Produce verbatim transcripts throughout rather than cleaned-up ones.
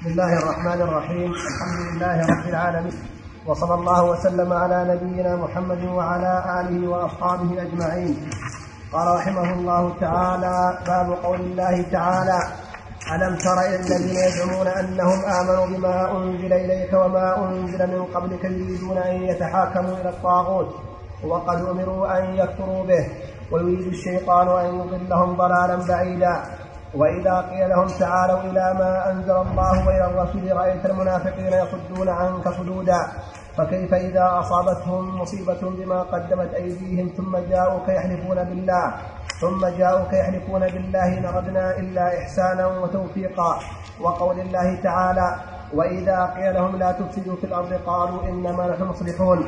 بسم الله الرحمن الرحيم. الحمد لله رب العالمين، وصلى الله وسلم على نبينا محمد وعلى آله وأصحابه أجمعين. قال رحمه الله تعالى: باب قول الله تعالى: ألم تر إلى الذين يزعمون أنهم آمنوا بما أنزل إليك وما أنزل من قبلك يريدون أن يتحاكموا إلى الطاغوت وقد أمروا أن يكفروا به ويريد الشيطان أن يضلهم ضلالا بعيدا. وإذا قيل لهم تعالوا إلى ما أنزل الله وإلى الرسول رأيت المنافقين يصدون عنك صدودا. فكيف إذا أصابتهم مصيبة بما قدمت أيديهم ثم جاءوك يحلفون بالله ثم جاءوك يحلفون بالله إن أردنا إلا إحسانا وتوفيقا. وقول الله تعالى: وإذا قيل لهم لا تفسدوا في الأرض قالوا إنما نحن مصلحون.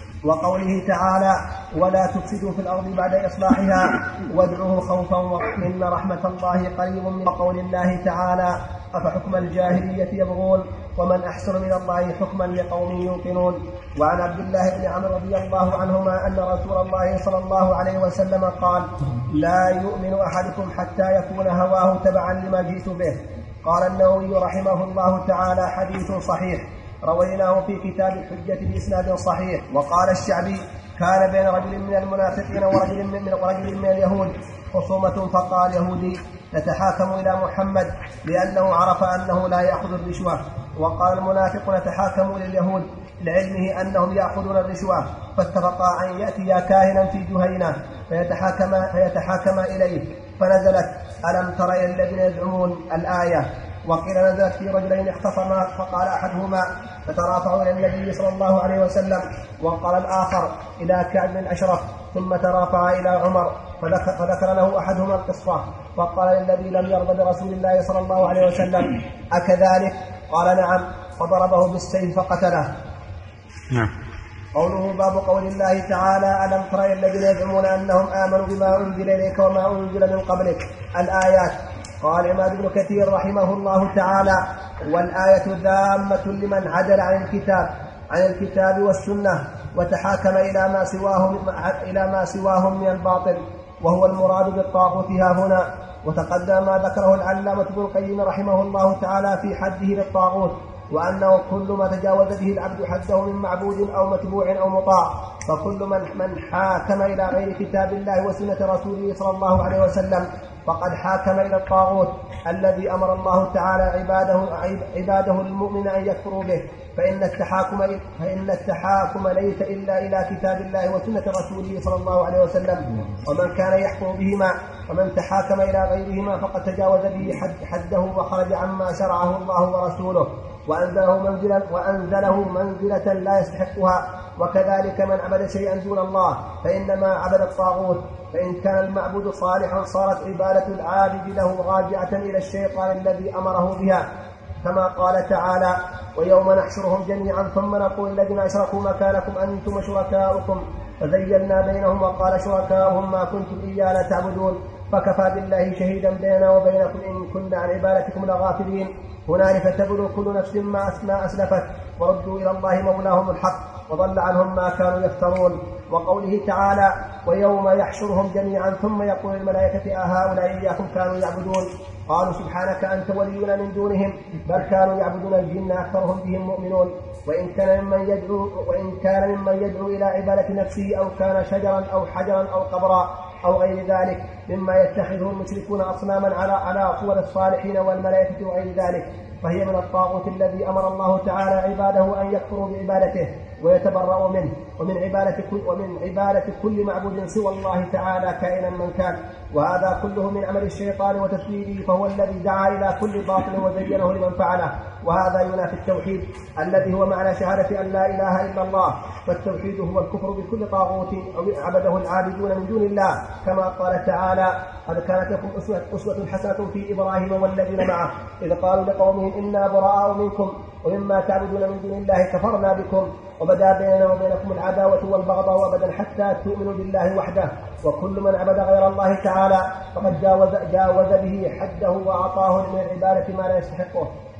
وقوله تعالى: ولا تفسدوا في الأرض بعد إصلاحها وادعوه خوفا وإن رحمة الله قريب من. قول الله تعالى: أفحكم الجاهلية يبغون ومن أحسن من الله حكما لقوم يوقنون. وعن عبد الله بن عمرو رضي الله عنهما أن رسول الله صلى الله عليه وسلم قال: لا يؤمن أحدكم حتى يكون هواه تبعا لما جئت به. قال النووي رحمه الله تعالى: حديث صحيح رويناه في كتاب الحجة بإسناد صحيح. وقال الشعبي: كان بين رجل من المنافقين ورجل من, ورجل من اليهود خصومة، فقال يهودي: نتحاكم إلى محمد لأنه عرف أنه لا يأخذ الرشوة. وقال المنافق: نتحاكم إلى اليهود لعلمه أنهم يأخذون الرشوة. فاتفقا أن يأتيا كاهنا في جهينة فيتحاكم, فيتحاكم إليه. فنزلت: ألم تر إلى الذين يزعمون الآية. وقيل نزلت في رجلين اختصما، فقال أحدهما: فترافعوا إلى النبي صلى الله عليه وسلم، وقال الآخر إلى كعب بن الأشرف، ثم ترافعا إلى عمر فذكر, فذكر له أحدهما القصة، فقال للذي لم يرضى برسول الله صلى الله عليه وسلم: أكذلك؟ قال: نعم. فضربه بالسيف فقتله. نعم. قوله: باب قول الله تعالى: ألم تر إلى الذين يزعمون أنهم آمنوا بما أنزل إليك وما أنزل من قبلك. الآيات. قال عماد بن كثير رحمه الله تعالى: والآية ذامة لمن عدل عن الكتاب عن الكتاب والسنة وتحاكم إلى ما سواهم إلى ما سواهم من الباطل، وهو المراد بالطاغوت ها هنا. وتقدم ما ذكره العلامة ابن القيم رحمه الله تعالى في حده للطاغوت، وأنه كل ما تجاوز به العبد حده من معبود أو متبوع أو مطاع. فكل من من حاكم إلى غير كتاب الله وسنة رسوله صلى الله عليه وسلم فقد حاكم إلى الطاغوت الذي أمر الله تعالى عباده, عباده المؤمن أن يكفروا به. فإن التحاكم, فإن التحاكم ليس إلا إلى كتاب الله وسنة رسوله صلى الله عليه وسلم، ومن كان يحكم بهما ومن تحاكم إلى غيرهما فقد تجاوز به حد حده وخرج عما شرعه الله ورسوله وأنزله منزلا وأنزله منزلة لا يستحقها. وكذلك من عبد شيئا دون الله فإنما عبد الطاغوت. فإن كان المعبود صالحا صارت عبادة العابد له راجعة إلى الشيطان الذي أمره بها، كما قال تعالى: ويوم نحشرهم جميعا ثم نقول الذين أشركوا مكانكم أنتم وشركاؤكم فزيلنا بينهم وقال شركاؤهم ما كنتم إيانا تعبدون فكفى بالله شهيدا بيننا وبينكم إن كنا عن عبادتكم لغافلين. هنالك تبلو كل نفس ما أسلفت وردوا إلى الله مولاهم الحق وضل عنهم ما كانوا يفترون. وقوله تعالى: ويوم يحشرهم جميعا ثم يقول الملائكة أهؤلاء إياكم كانوا يعبدون قالوا سبحانك أنت ولينا من دونهم بل كانوا يعبدون الجن أكثرهم بهم مؤمنون. وإن كان ممن يدعو وإن كان ممن يدعو إلى عبادة نفسه أو كان شجرا أو حجرا أو قبرا أو غير ذلك مما يتخذه المشركون أصناما على على صور الصالحين والملائكة وغير ذلك، فهي من الطاغوت الذي أمر الله تعالى عباده أن يكفروا بعبادته ويتبرؤوا منه ومن عبادة كل ومن عبادة كل معبود سوى الله تعالى كائنا من كان. وهذا كله من عمل الشيطان وتسويله، فهو الذي دعا إلى كل باطل وزينه لمن فعله. وهذا ينافي التوحيد الذي هو معنى شهادة أن لا إله إلا الله. فالتوحيد هو الكفر بكل طاغوت أو عبده العابدون من دون الله، كما قال تعالى: قد كانت لكم أسوة حسنة في إبراهيم والذين معه إذ قالوا لقومهم إنا براء منكم ومما تعبدون من دون الله كفرنا بكم وبدا بيننا وبينكم العداوة والبغضاء أبدا حتى تؤمنوا بالله وحده. وكل من عبد غير الله تعالى فقد جاوز, جاوز به حده وأعطاه من العبادة ما لا يستحقه.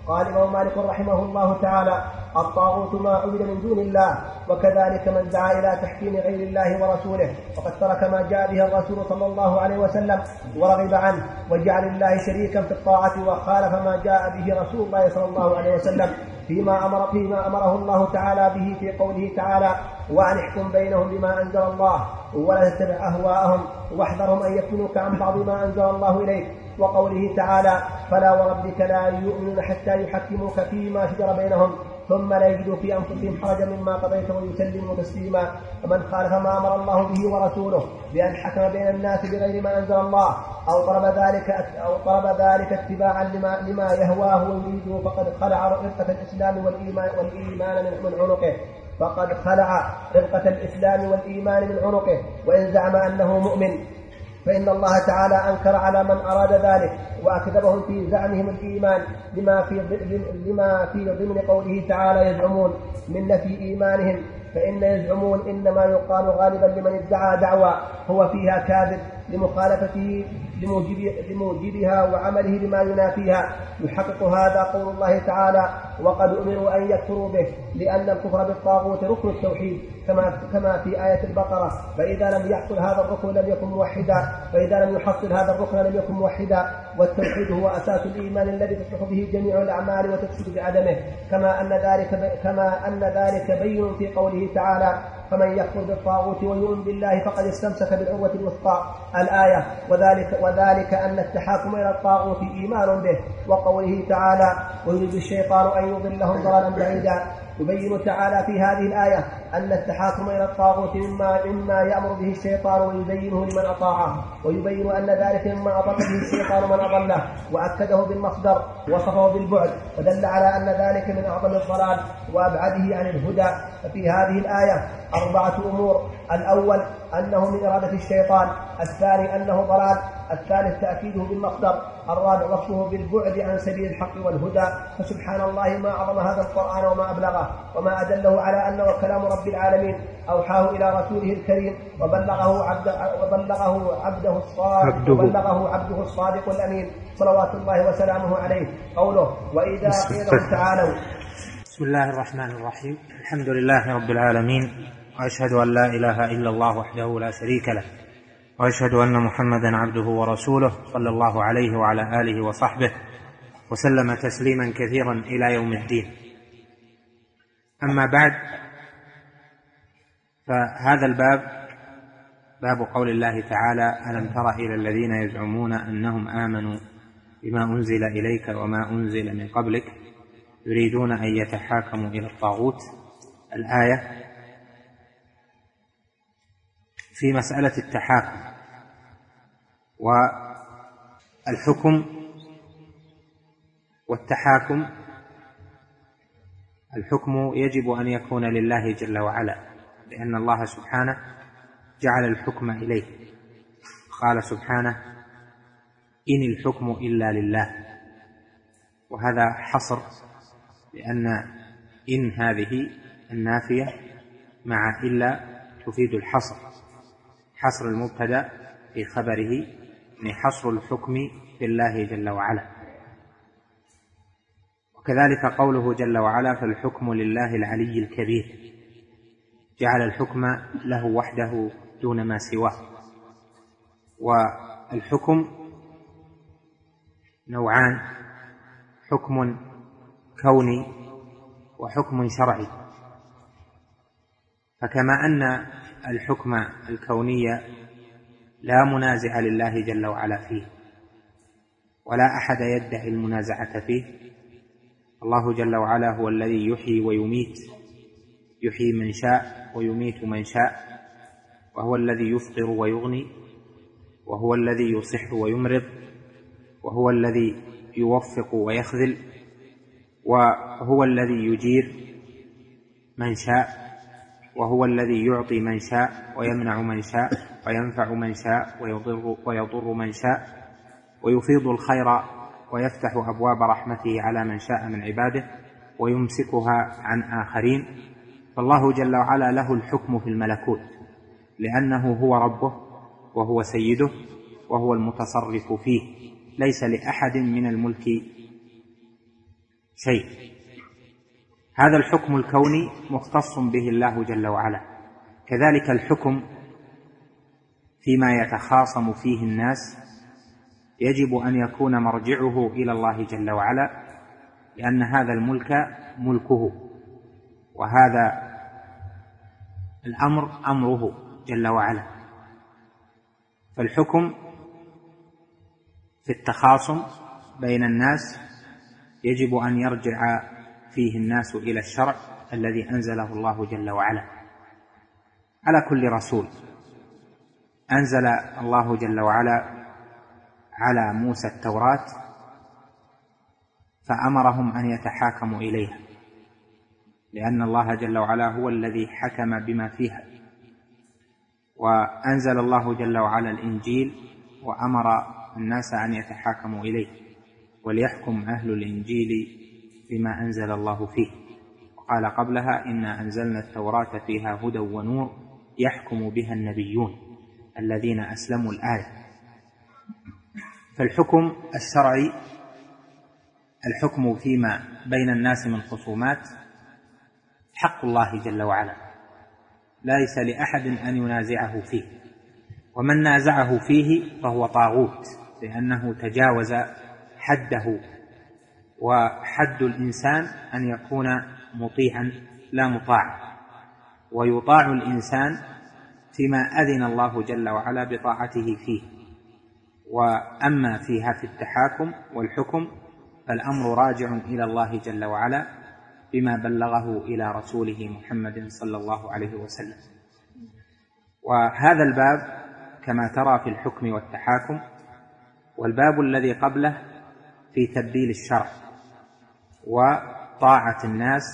قال الإمام مالك رحمه الله تعالى: الطاغوت ما عبد من دون الله، وكذلك من دعا إلى تحكيم غير الله ورسوله وقد ترك ما جاء به الرسول صلى الله عليه وسلم ورغب عنه وجعل الله شريكا في الطاعة وخالف ما جاء به رسول الله صلى الله عليه وسلم فيما أمر فيما أمره الله تعالى به في قوله تعالى: وأن احكم بينهم بما أنزل الله ولا تتبع أهواءهم واحذرهم أن يفتنوك عن بعض ما أنزل الله إليك، وقوله تعالى: فلا وربك لا يؤمنون حتى يحكموك فيما شجر بينهم ثم لا يجدوا في أنفسهم حرجا مما قضيت ويسلموا تسليما. ومن خالف ما أمر الله به ورسوله بأن حكم بين الناس بغير ما أنزل الله أو طلب ذلك أو طلب ذلك اتباعا لما, لما يهواه ويريده فقد خلع رقة الإسلام والإيمان, والإيمان من عنقه فقد خلع رقة الإسلام والإيمان من عنقه وإن زعم أنه مؤمن، فإن الله تعالى أنكر على من أراد ذلك وأكذبهم في زعمهم الإيمان لما في لما في ضمن قوله تعالى: يزعمون من نفي إيمانهم، فإن يزعمون إنما يقال غالبا لمن ادعى دعوى هو فيها كاذب لمخالفته لموجب لموجبها وعمله لما ينافيها. يحقق هذا قول الله تعالى: وقد أمروا أن يكفروا به، لأن الكفر بالطاغوت ركن التوحيد كما كما في آية البقرة: فإذا لم يحصل هذا الركن لم يكن موحدا، فإذا لم يحصل هذا الركن لم يكن موحدا. والتوحيد هو أساس الإيمان الذي تصلح به جميع الأعمال وتفسد بعدمه، كما أن ذلك كما أن ذلك بين في قوله تعالى: فمن يكفر بالطاغوت ويؤمن بالله فقد استمسك بالعروة الوثقى الآية. وذلك وذلك أن التحاكم إلى الطاغوت إيمان به. وقوله تعالى: ويريد الشيطان أن يضلهم ضلالا بعيدا. يبين تعالى في هذه الآية أن التحاكم إلى الطاغوت مما, مما يأمر به الشيطان ويزينه لمن أطاعه، ويبين أن ذلك مما أضل به الشيطان من أضله، وأكده بالمصدر وصفه بالبعد، ودل على أن ذلك من أعظم الضلال وأبعده عن الهدى. ففي هذه الآية أربعة أمور: الأول أنه من إرادة الشيطان، الثاني أنه ضلال، الثالث تأكيده بالمصدر، الرابع وصفه بالبعد عن سبيل الحق والهدى. فسبحان الله ما أعظم هذا القرآن وما أبلغه وما أدله على أنه كلام رب العالمين أوحاه إلى رسوله الكريم وبلغه عبده, وبلغه عبده الصادق وبلغه عبده الصادق الأمين صلوات الله وسلامه عليه. قوله: وإذا قيل لهم تعالوا. بسم الله الرحمن الرحيم. الحمد لله رب العالمين، وأشهد أن لا إله إلا الله وحده لا شريك له، وأشهد أن محمدا عبده ورسوله صلى الله عليه وعلى آله وصحبه وسلم تسليما كثيرا إلى يوم الدين. أما بعد، فهذا الباب باب قول الله تعالى: ألم تر إلى الذين يزعمون أنهم آمنوا بما أنزل إليك وما أنزل من قبلك يريدون أن يتحاكموا إلى الطاغوت. الآية في مسألة التحاكم والحكم والتحاكم. الحكم يجب أن يكون لله جل وعلا، لأن الله سبحانه جعل الحكم إليه. قال سبحانه: إن الحكم إلا لله، وهذا حصر، لأن إن هذه النافية مع إلا تفيد الحصر، حصر المبتدأ في خبره، يعني حصر الحكم بالله جل وعلا. وكذلك قوله جل وعلا: فالحكم لله العلي الكبير، جعل الحكم له وحده دون ما سواه. والحكم نوعان: حكم كوني وحكم شرعي. فكما أن الحكم الكوني لا منازع لله جل وعلا فيه ولا أحد يدعي المنازعة فيه، الله جل وعلا هو الذي يحيي ويميت، يحيي من شاء ويميت من شاء، وهو الذي يفطر ويغني، وهو الذي يصح ويمرض، وهو الذي يوفق ويخذل، وهو الذي يجير من شاء، وهو الذي يعطي من شاء ويمنع من شاء وينفع من شاء ويضر, ويضر من شاء، ويفيض الخير ويفتح أبواب رحمته على من شاء من عباده ويمسكها عن آخرين. فالله جل وعلا له الحكم في الملكوت، لأنه هو ربه وهو سيده وهو المتصرف فيه، ليس لأحد من الملك شيء. هذا الحكم الكوني مختص به الله جل وعلا. كذلك الحكم فيما يتخاصم فيه الناس يجب أن يكون مرجعه إلى الله جل وعلا، لأن هذا الملك ملكه، وهذا الأمر أمره جل وعلا. فالحكم في التخاصم بين الناس يجب أن يرجع فيه الناس إلى الشرع الذي أنزله الله جل وعلا على كل رسول. أنزل الله جل وعلا على موسى التوراة فأمرهم أن يتحاكموا إليها، لأن الله جل وعلا هو الذي حكم بما فيها. وأنزل الله جل وعلا الإنجيل وأمر الناس أن يتحاكموا إليه، وليحكم أهل الإنجيل بما أنزل الله فيه. وقال قبلها: إنا أنزلنا التوراة فيها هدى ونور يحكم بها النبيون الذين أسلموا الآية. فالحكم الشرعي الحكم فيما بين الناس من خصومات حق الله جل وعلا، ليس لأحد أن ينازعه فيه، ومن نازعه فيه فهو طاغوت، لأنه تجاوز حده. وحد الإنسان أن يكون مطيعا لا مطاع، ويطاع الإنسان فيما أذن الله جل وعلا بطاعته فيه. وأما فيها في التحاكم والحكم فالأمر راجع إلى الله جل وعلا بما بلغه إلى رسوله محمد صلى الله عليه وسلم. وهذا الباب كما ترى في الحكم والتحاكم، والباب الذي قبله في تبديل الشرع وطاعة الناس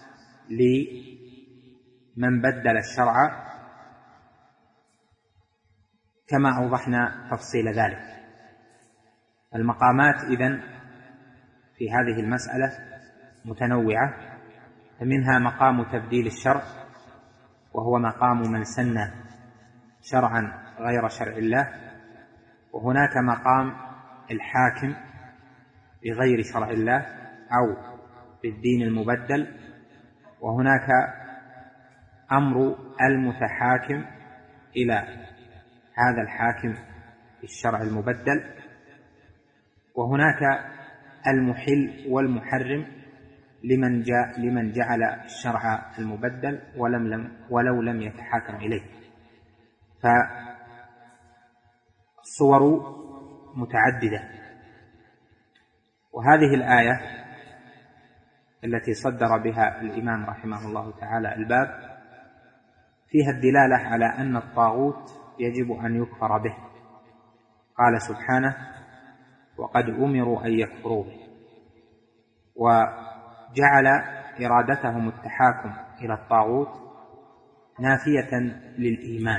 لمن بدل الشرع، كما أوضحنا تفصيل ذلك. المقامات إذن في هذه المسألة متنوعة، فمنها مقام تبديل الشرع، وهو مقام من سن شرعا غير شرع الله، وهناك مقام الحاكم بغير شرع الله أو بالدين المبدل، وهناك أمر المتحاكم إلى هذا الحاكم بالشرع المبدل، وهناك المحل والمحرم لمن جاء لمن جعل الشرع المبدل ولم لم ولو لم يتحاكم إليه. فالصور متعددة. وهذه الآية التي صدر بها الإمام رحمه الله تعالى الباب فيها الدلالة على أن الطاغوت يجب أن يكفر به. قال سبحانه: وقد أمروا أن يكفروا به، وجعل إرادتهم التحاكم إلى الطاغوت نافية للإيمان.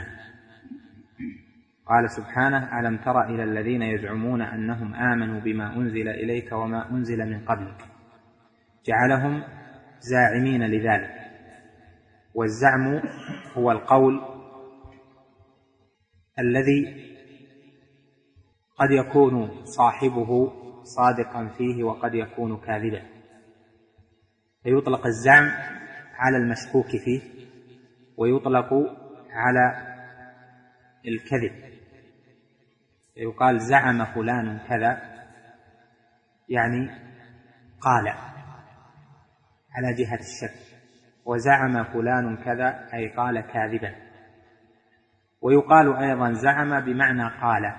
قال سبحانه: ألم تر إلى الذين يزعمون أنهم آمنوا بما أنزل إليك وما أنزل من قبلك، جعلهم زاعمين لذلك. والزعم هو القول الذي قد يكون صاحبه صادقا فيه وقد يكون كاذبا، فيطلق الزعم على المشكوك فيه، ويطلق على الكذب. يقال زعم فلان كذا، يعني قال على جهة الشك، وزعم فلان كذا أي قال كاذبا. ويقال أيضا زعم بمعنى قال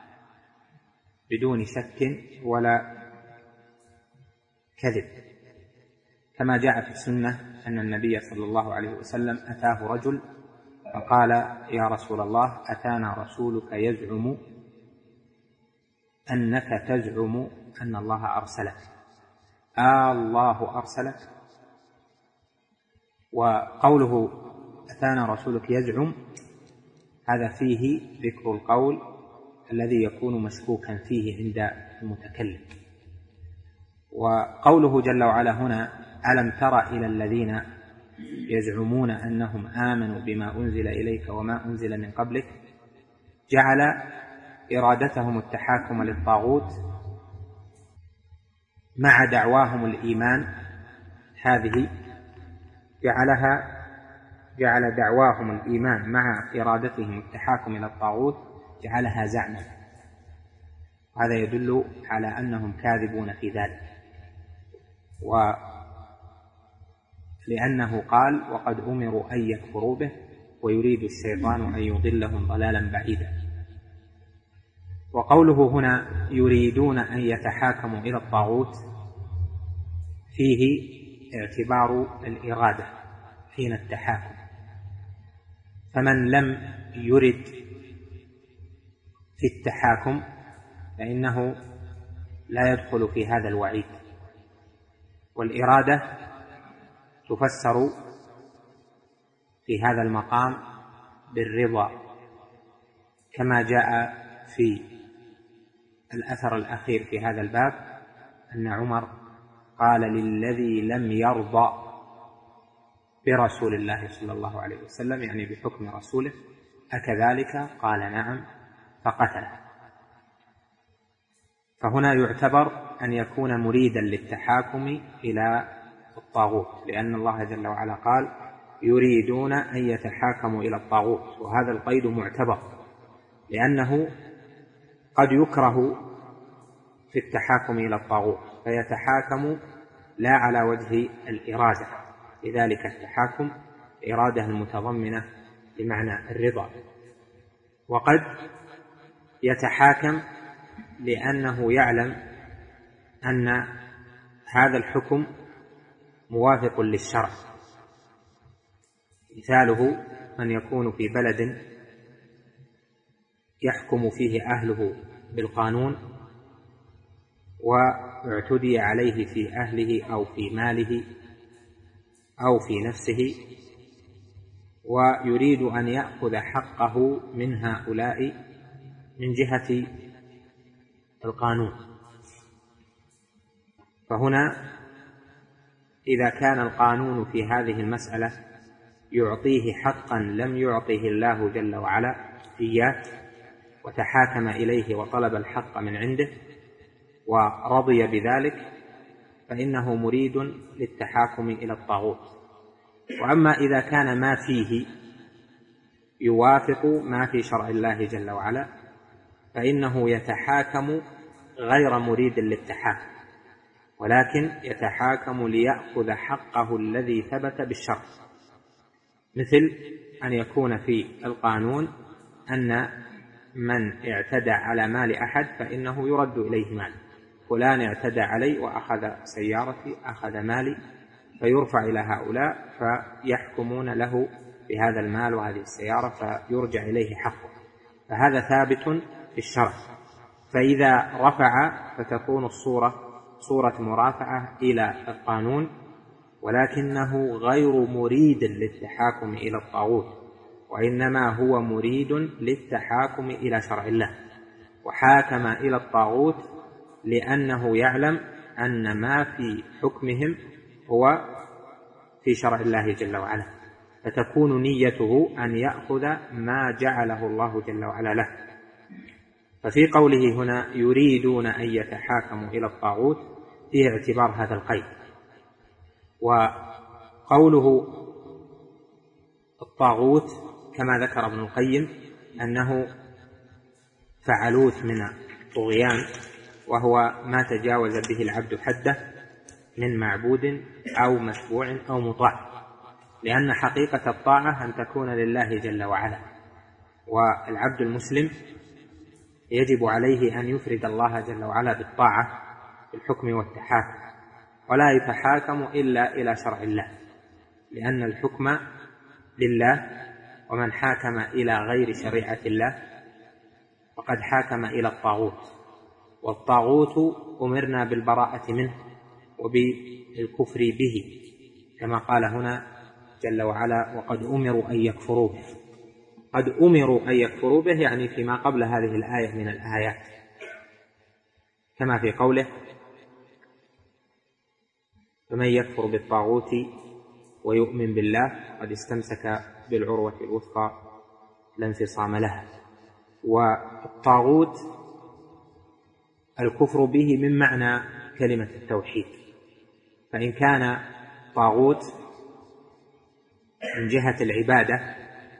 بدون شك ولا كذب، كما جاء في السنة أن النبي صلى الله عليه وسلم أتاه رجل فقال: يا رسول الله، أتانا رسولك يزعم أنك تزعم أن الله أرسلك، آه الله أرسلك؟ وقوله أتانا رسولك يزعم هذا فيه ذكر القول الذي يكون مشكوكا فيه عند المتكلم. وقوله جل وعلا هنا: ألم تر إلى الذين يزعمون أنهم آمنوا بما أنزل إليك وما أنزل من قبلك، جعل إرادتهم التحاكم للطاغوت مع دعواهم الإيمان هذه جعلها جعل دعواهم الإيمان مع إرادتهم التحاكم إلى الطاغوت جعلها زعما. هذا يدل على أنهم كاذبون في ذلك، ولأنه قال وقد أمروا أن يكفروا به ويريد الشيطان أن يضلهم ضلالا بعيدا. وقوله هنا يريدون أن يتحاكموا إلى الطاغوت فيه اعتبار الإرادة حين التحاكم، فمن لم يرد في التحاكم فإنه لا يدخل في هذا الوعيد. والإرادة تفسر في هذا المقام بالرضا، كما جاء في الأثر الأخير في هذا الباب أن عمر قال للذي لم يرضى برسول الله صلى الله عليه وسلم، يعني بحكم رسوله، أكذلك؟ قال نعم، فقتله. فهنا يعتبر أن يكون مريدا للتحاكم إلى الطاغوت، لأن الله جل وعلا قال يريدون أن يتحاكموا إلى الطاغوت، وهذا القيد معتبر، لأنه قد يكره في التحاكم إلى الطاغوت فيتحاكم لا على وجه الإرادة، لذلك التحاكم إرادة المتضمنة بمعنى الرضا. وقد يتحاكم لأنه يعلم أن هذا الحكم موافق للشرع. مثاله أن يكون في بلد يحكم فيه أهله بالقانون واعتدي عليه في أهله أو في ماله أو في نفسه، ويريد أن يأخذ حقه من هؤلاء من جهة القانون. فهنا إذا كان القانون في هذه المسألة يعطيه حقا لم يعطه الله جل وعلا إياه، وتحاكم إليه وطلب الحق من عنده ورضي بذلك، فإنه مريد للتحاكم إلى الطاغوت. وأما إذا كان ما فيه يوافق ما في شرع الله جل وعلا فإنه يتحاكم غير مريد للتحاكم، ولكن يتحاكم ليأخذ حقه الذي ثبت بالشرع، مثل أن يكون في القانون أن من اعتدى على مال أحد فإنه يرد إليه مال، فلان اعتدى علي وأخذ سيارتي أخذ مالي، فيرفع إلى هؤلاء فيحكمون له بهذا المال وهذه السيارة فيرجع إليه حقه، فهذا ثابت في الشرع. فإذا رفع فتكون الصورة صورة مرافعة إلى القانون، ولكنه غير مريد للتحاكم إلى الطاغوت، وإنما هو مريد للتحاكم إلى شرع الله، وحاكم إلى الطاغوت لأنه يعلم أن ما في حكمهم هو في شرع الله جل وعلا، فتكون نيته أن يأخذ ما جعله الله جل وعلا له. ففي قوله هنا يريدون أن يتحاكموا إلى الطاغوت فيه اعتبار هذا القيد. وقوله الطاغوت كما ذكر ابن القيم أنه فعلوت من الطغيان، وهو ما تجاوز به العبد حده من معبود أو متبوع أو مطاع، لأن حقيقة الطاعة أن تكون لله جل وعلا، والعبد المسلم يجب عليه أن يفرد الله جل وعلا بالطاعة في الحكم والتحاكم، ولا يتحاكم إلا إلى شرع الله، لأن الحكم لله، ومن حاكم إلى غير شريعة الله فقد حاكم إلى الطاغوت، والطاغوت أمرنا بالبراءة منه وبالكفر به، كما قال هنا جل وعلا وقد أمروا أن يكفروا به. قد أمروا أن يكفروا به يعني فيما قبل هذه الآية من الآيات، كما في قوله فمن يكفر بالطاغوت ويؤمن بالله قد استمسك بالعروة الوثقى لا انفصام لها. والطاغوت الكفر به من معنى كلمة التوحيد. فإن كان طاغوت من جهة العبادة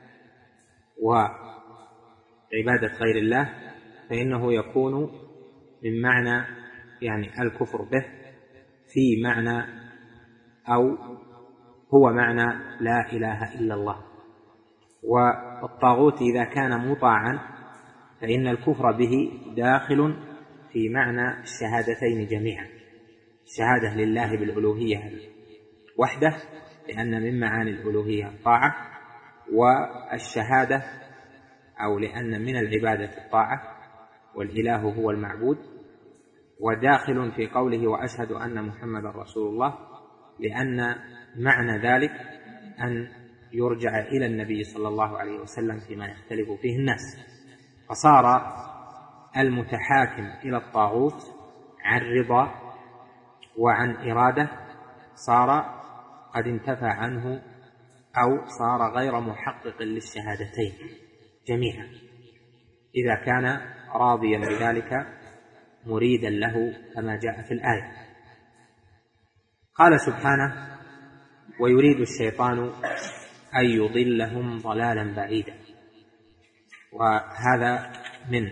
وعبادة غير الله فإنه يكون من معنى يعني الكفر به في معنى أو هو معنى لا إله إلا الله. والطاغوت إذا كان مطاعا فإن الكفر به داخل في معنى الشهادتين جميعا، الشهادة لله بالألوهية وحده لأن من معاني الألوهية الطاعة، والشهادة أو لأن من العبادة الطاعة والإله هو المعبود، وداخل في قوله وأشهد أن محمد رسول الله لأن معنى ذلك أن يرجع إلى النبي صلى الله عليه وسلم فيما يختلف فيه الناس. فصار المتحاكم إلى الطاغوت عن رضا وعن إرادة صار قد انتفى عنه أو صار غير محقق للشهادتين جميعا إذا كان راضيا بذلك مريدا له كما جاء في الآية. قال سبحانه ويريد الشيطان أن يضلهم ضلالا بعيدا. وهذا من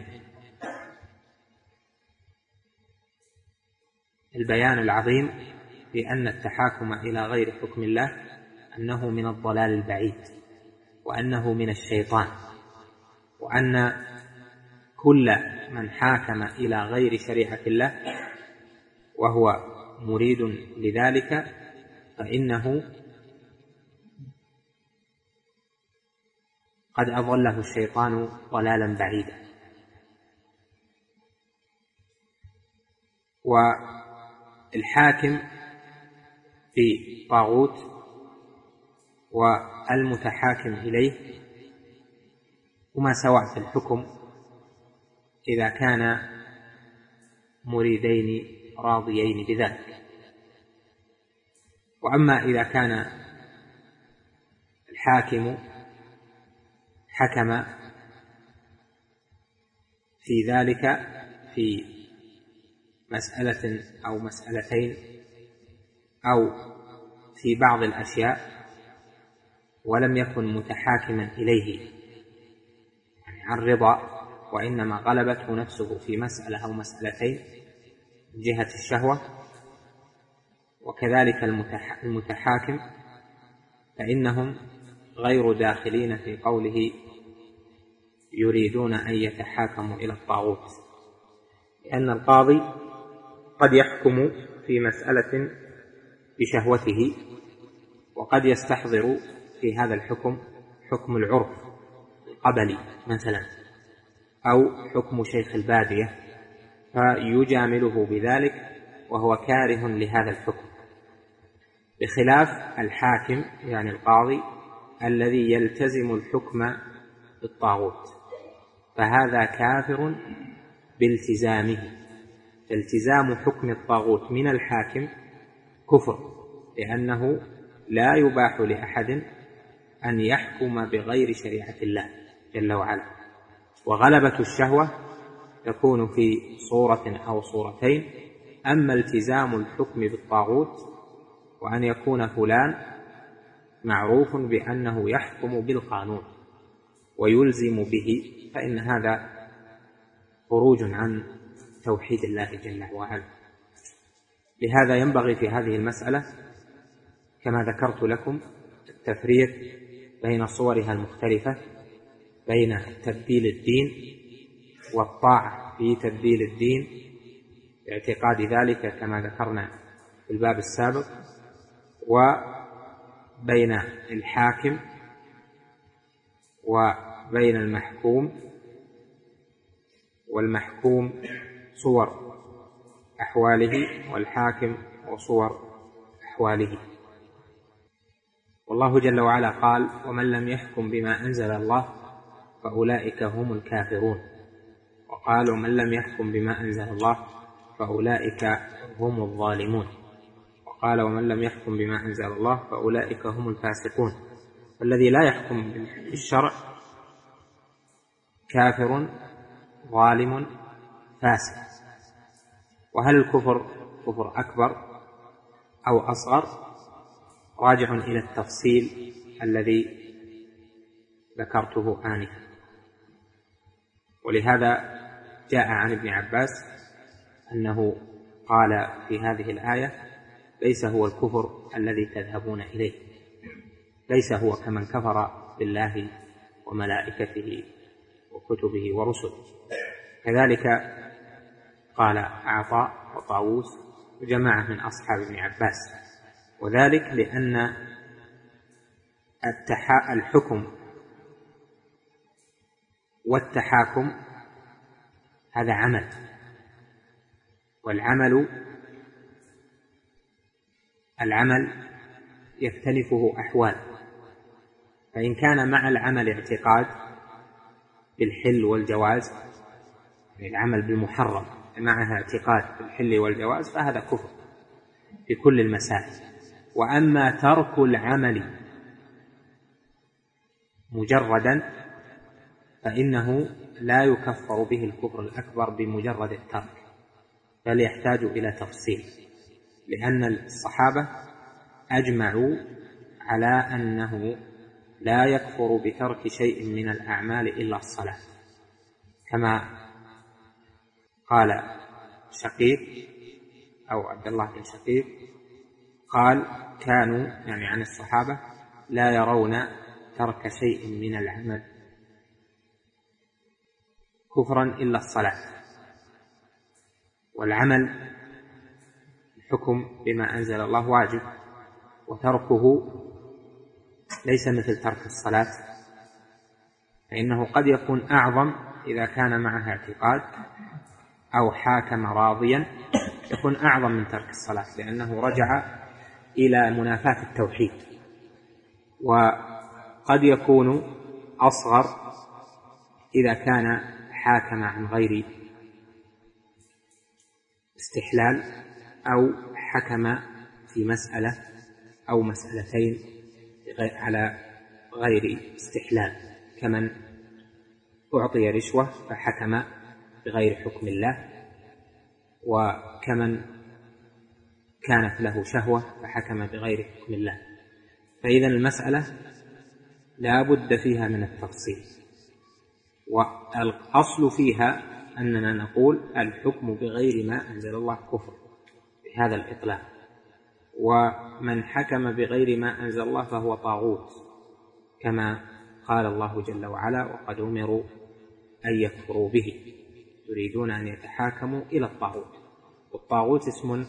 البيان العظيم بأن التحاكم إلى غير حكم الله أنه من الضلال البعيد وأنه من الشيطان، وأن كل من حاكم إلى غير شريعة الله وهو مريد لذلك فإنه قد أضله الشيطان ضلالا بعيدا. والحاكم في طاغوت والمتحاكم إليه هما سواء في الحكم إذا كان مريدين راضيين بذلك. وأما إذا كان الحاكم حكم في ذلك في مسألة أو مسألتين أو في بعض الأشياء ولم يكن متحاكما إليه يعني عن رضا، وإنما غلبته نفسه في مسألة أو مسألتين من جهة الشهوة، وكذلك المتحاكم فإنهم غير داخلين في قوله يريدون أن يتحاكموا إلى الطاغوت، لأن القاضي قد يحكم في مسألة بشهوته وقد يستحضر في هذا الحكم حكم العرف القبلي مثلا أو حكم شيخ البادية فيجامله بذلك وهو كاره لهذا الحكم، بخلاف الحاكم يعني القاضي الذي يلتزم الحكم بالطاغوت، فهذا كافر بالتزامه. التزام حكم الطاغوت من الحاكم كفر، لأنه لا يباح لأحد أن يحكم بغير شريعة الله جل وعلا. وغلبة الشهوة تكون في صورة أو صورتين، أما التزام الحكم بالطاغوت وأن يكون فلان معروف بأنه يحكم بالقانون ويلزم به فإن هذا خروج عن توحيد الله جل وعلا. لهذا ينبغي في هذه المسألة كما ذكرت لكم التفريق بين صورها المختلفة، بين تبديل الدين والطاعة في تبديل الدين باعتقاد ذلك كما ذكرنا في الباب السابق، وبين الحاكم وبين المحكوم، والمحكوم صور أحواله والحاكم وصور أحواله. والله جل وعلا قال ومن لم يحكم بما أنزل الله فأولئك هم الكافرون، وقال ومن لم يحكم بما أنزل الله فأولئك هم الظالمون، وقال ومن لم يحكم بما أنزل الله فأولئك هم الفاسقون. والذي لا يحكم بالشرع كافر ظالم فاسق. وهل الكفر كفر أكبر أو أصغر راجع إلى التفصيل الذي ذكرته آنفا. ولهذا جاء عن ابن عباس أنه قال في هذه الآية: ليس هو الكفر الذي تذهبون إليه، ليس هو كمن كفر بالله وملائكته وكتبه ورسله. كذلك قال عطاء وطاووس وجماعة من أصحاب ابن عباس، وذلك لأن الحكم والتحاكم هذا عمل، والعمل العمل يختلفه أحوال، فإن كان مع العمل اعتقاد بالحل والجواز، يعني العمل بالمحرم معها اعتقاد بالحل والجواز، فهذا كفر في كل المسائل. وأما ترك العمل مجردا فإنه لا يكفر به الكفر الأكبر بمجرد الترك، بل يحتاج إلى تفصيل، لأن الصحابة أجمعوا على أنه لا يكفر بترك شيء من الأعمال إلا الصلاة، كما قال شقيق أو عبد الله بن شقيق قال: كانوا يعني عن الصحابة لا يرون ترك شيء من العمل كفرا إلا الصلاة. والعمل الحكم بما أنزل الله واجب، وتركه ليس مثل ترك الصلاة، فإنه قد يكون أعظم إذا كان معها اعتقاد أو حاكم راضيا، يكون أعظم من ترك الصلاة، لأنه رجع إلى منافاة التوحيد. وقد يكون أصغر إذا كان حاكم عن غير استحلال، أو حكم في مسألة أو مسألتين على غير استحلال، كمن أعطي رشوة فحكم بغير حكم الله، وكمن كانت له شهوة فحكم بغير حكم الله. فإذا المسألة لا بد فيها من التفصيل، والأصل فيها أننا نقول الحكم بغير ما أنزل الله كفر بهذا الإطلاق، ومن حكم بغير ما أنزل الله فهو طاغوت، كما قال الله جل وعلا: وقد أمروا أن يكفروا به يريدون أن يتحاكموا إلى الطاغوت. والطاغوت اسم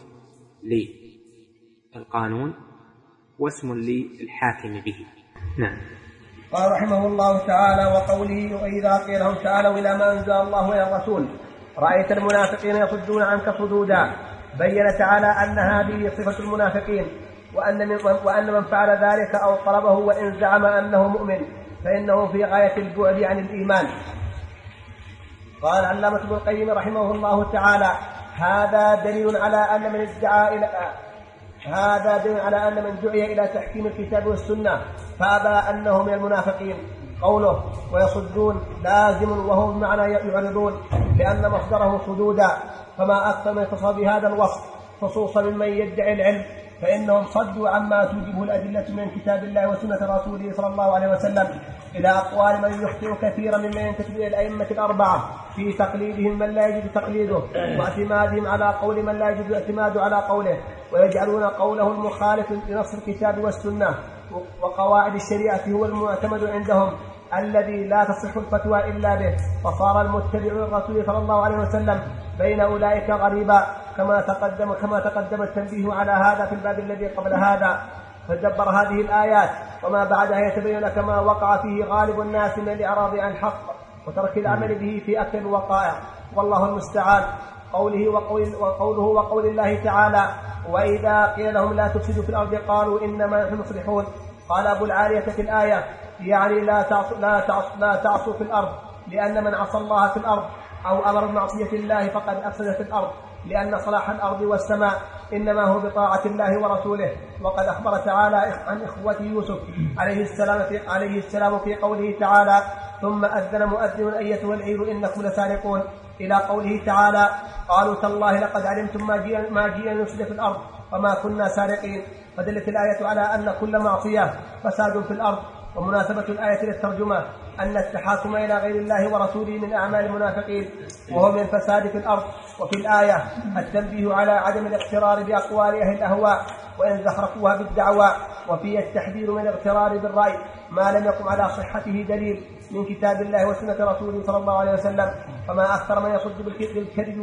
للقانون واسم للحاكم به. نعم. قال رحمه الله تعالى: وقوله: وإذا قيل لهم تعالوا إلى ما أنزل الله وإلى الرسول رأيت المنافقين يصدون عنك صدودا. بين تعالى أن هذه صفة المنافقين، وأن من, وأن من فعل ذلك أو طلبه وإن زعم أنه مؤمن فإنه في غاية البعد عن الإيمان. قال علامة ابن القيم رحمه الله تعالى: هذا دليل على أن من ادعى إلى هذا دليل على أن من دعي إلى تحكيم الكتاب والسنة فأبى أنه من المنافقين. قوله ويصدون لازم وهو بمعنى يعرضون، لأن مصدره صدودا، فما أكثر من يتصل بهذا الوصف، خصوصا ممن يدعي العلم، فإنهم صدوا عما توجبه الأدلة من كتاب الله وسنة رسوله صلى الله عليه وسلم إلى أقوال من يخطئ كثيرا ممن ينتسب إلى الأئمة الأربعة في تقليدهم من لا يجوز تقليده، واعتمادهم على قول من لا يجوز الاعتماد على قوله، ويجعلون قوله المخالف لنص الكتاب والسنة وقواعد الشريعة هو المعتمد عندهم الذي لا تصح الفتوى إلا به، فصار المتبع للرسول صلى الله عليه وسلم بين أولئك غريبا، كما تقدم كما تقدم التنبيه على هذا في الباب الذي قبل هذا. فدبر هذه الآيات وما بعدها يتبين كما وقع فيه غالب الناس من الإعراض عن الحق وترك العمل به في أكثر الوقائع، والله المستعان. قوله وقول وقوله وقول الله تعالى: وإذا قيل لهم لا تفسدوا في الأرض قالوا إنما نحن مصلحون. قال أبو العالية في الآية: يعني لا تعصوا لا تعصوا لا تعصوا في الأرض، لأن من عصى الله في الأرض أو أمر بمعصية الله فقد أفسد في الأرض، لأن صلاح الأرض والسماء إنما هو بطاعة الله ورسوله. وقد أخبر تعالى عن إخوة يوسف عليه السلام في, عليه السلام في قوله تعالى: ثم أذن مؤذن أيتها العير إنكم لسارقون إلى قوله تعالى قالوا تالله لقد علمتم ما جئنا نفسد في الأرض وما كنا سارقين. فدلت الآية على أن كل معصية فساد في الأرض. ومناسبة الآية للترجمة أن التحاكم إلى غير الله ورسوله من أعمال المنافقين وهو من الفساد في الأرض. وفي الآية التنبيه على عدم الاغترار بأقوال أهل الأهواء وإن زخرفوها بالدعوى، وفيه التحذير من الاغترار بالرأي ما لم يقم على صحته دليل من كتاب الله وسنة رسوله صلى الله عليه وسلم. فما أكثر من يصد بالكذب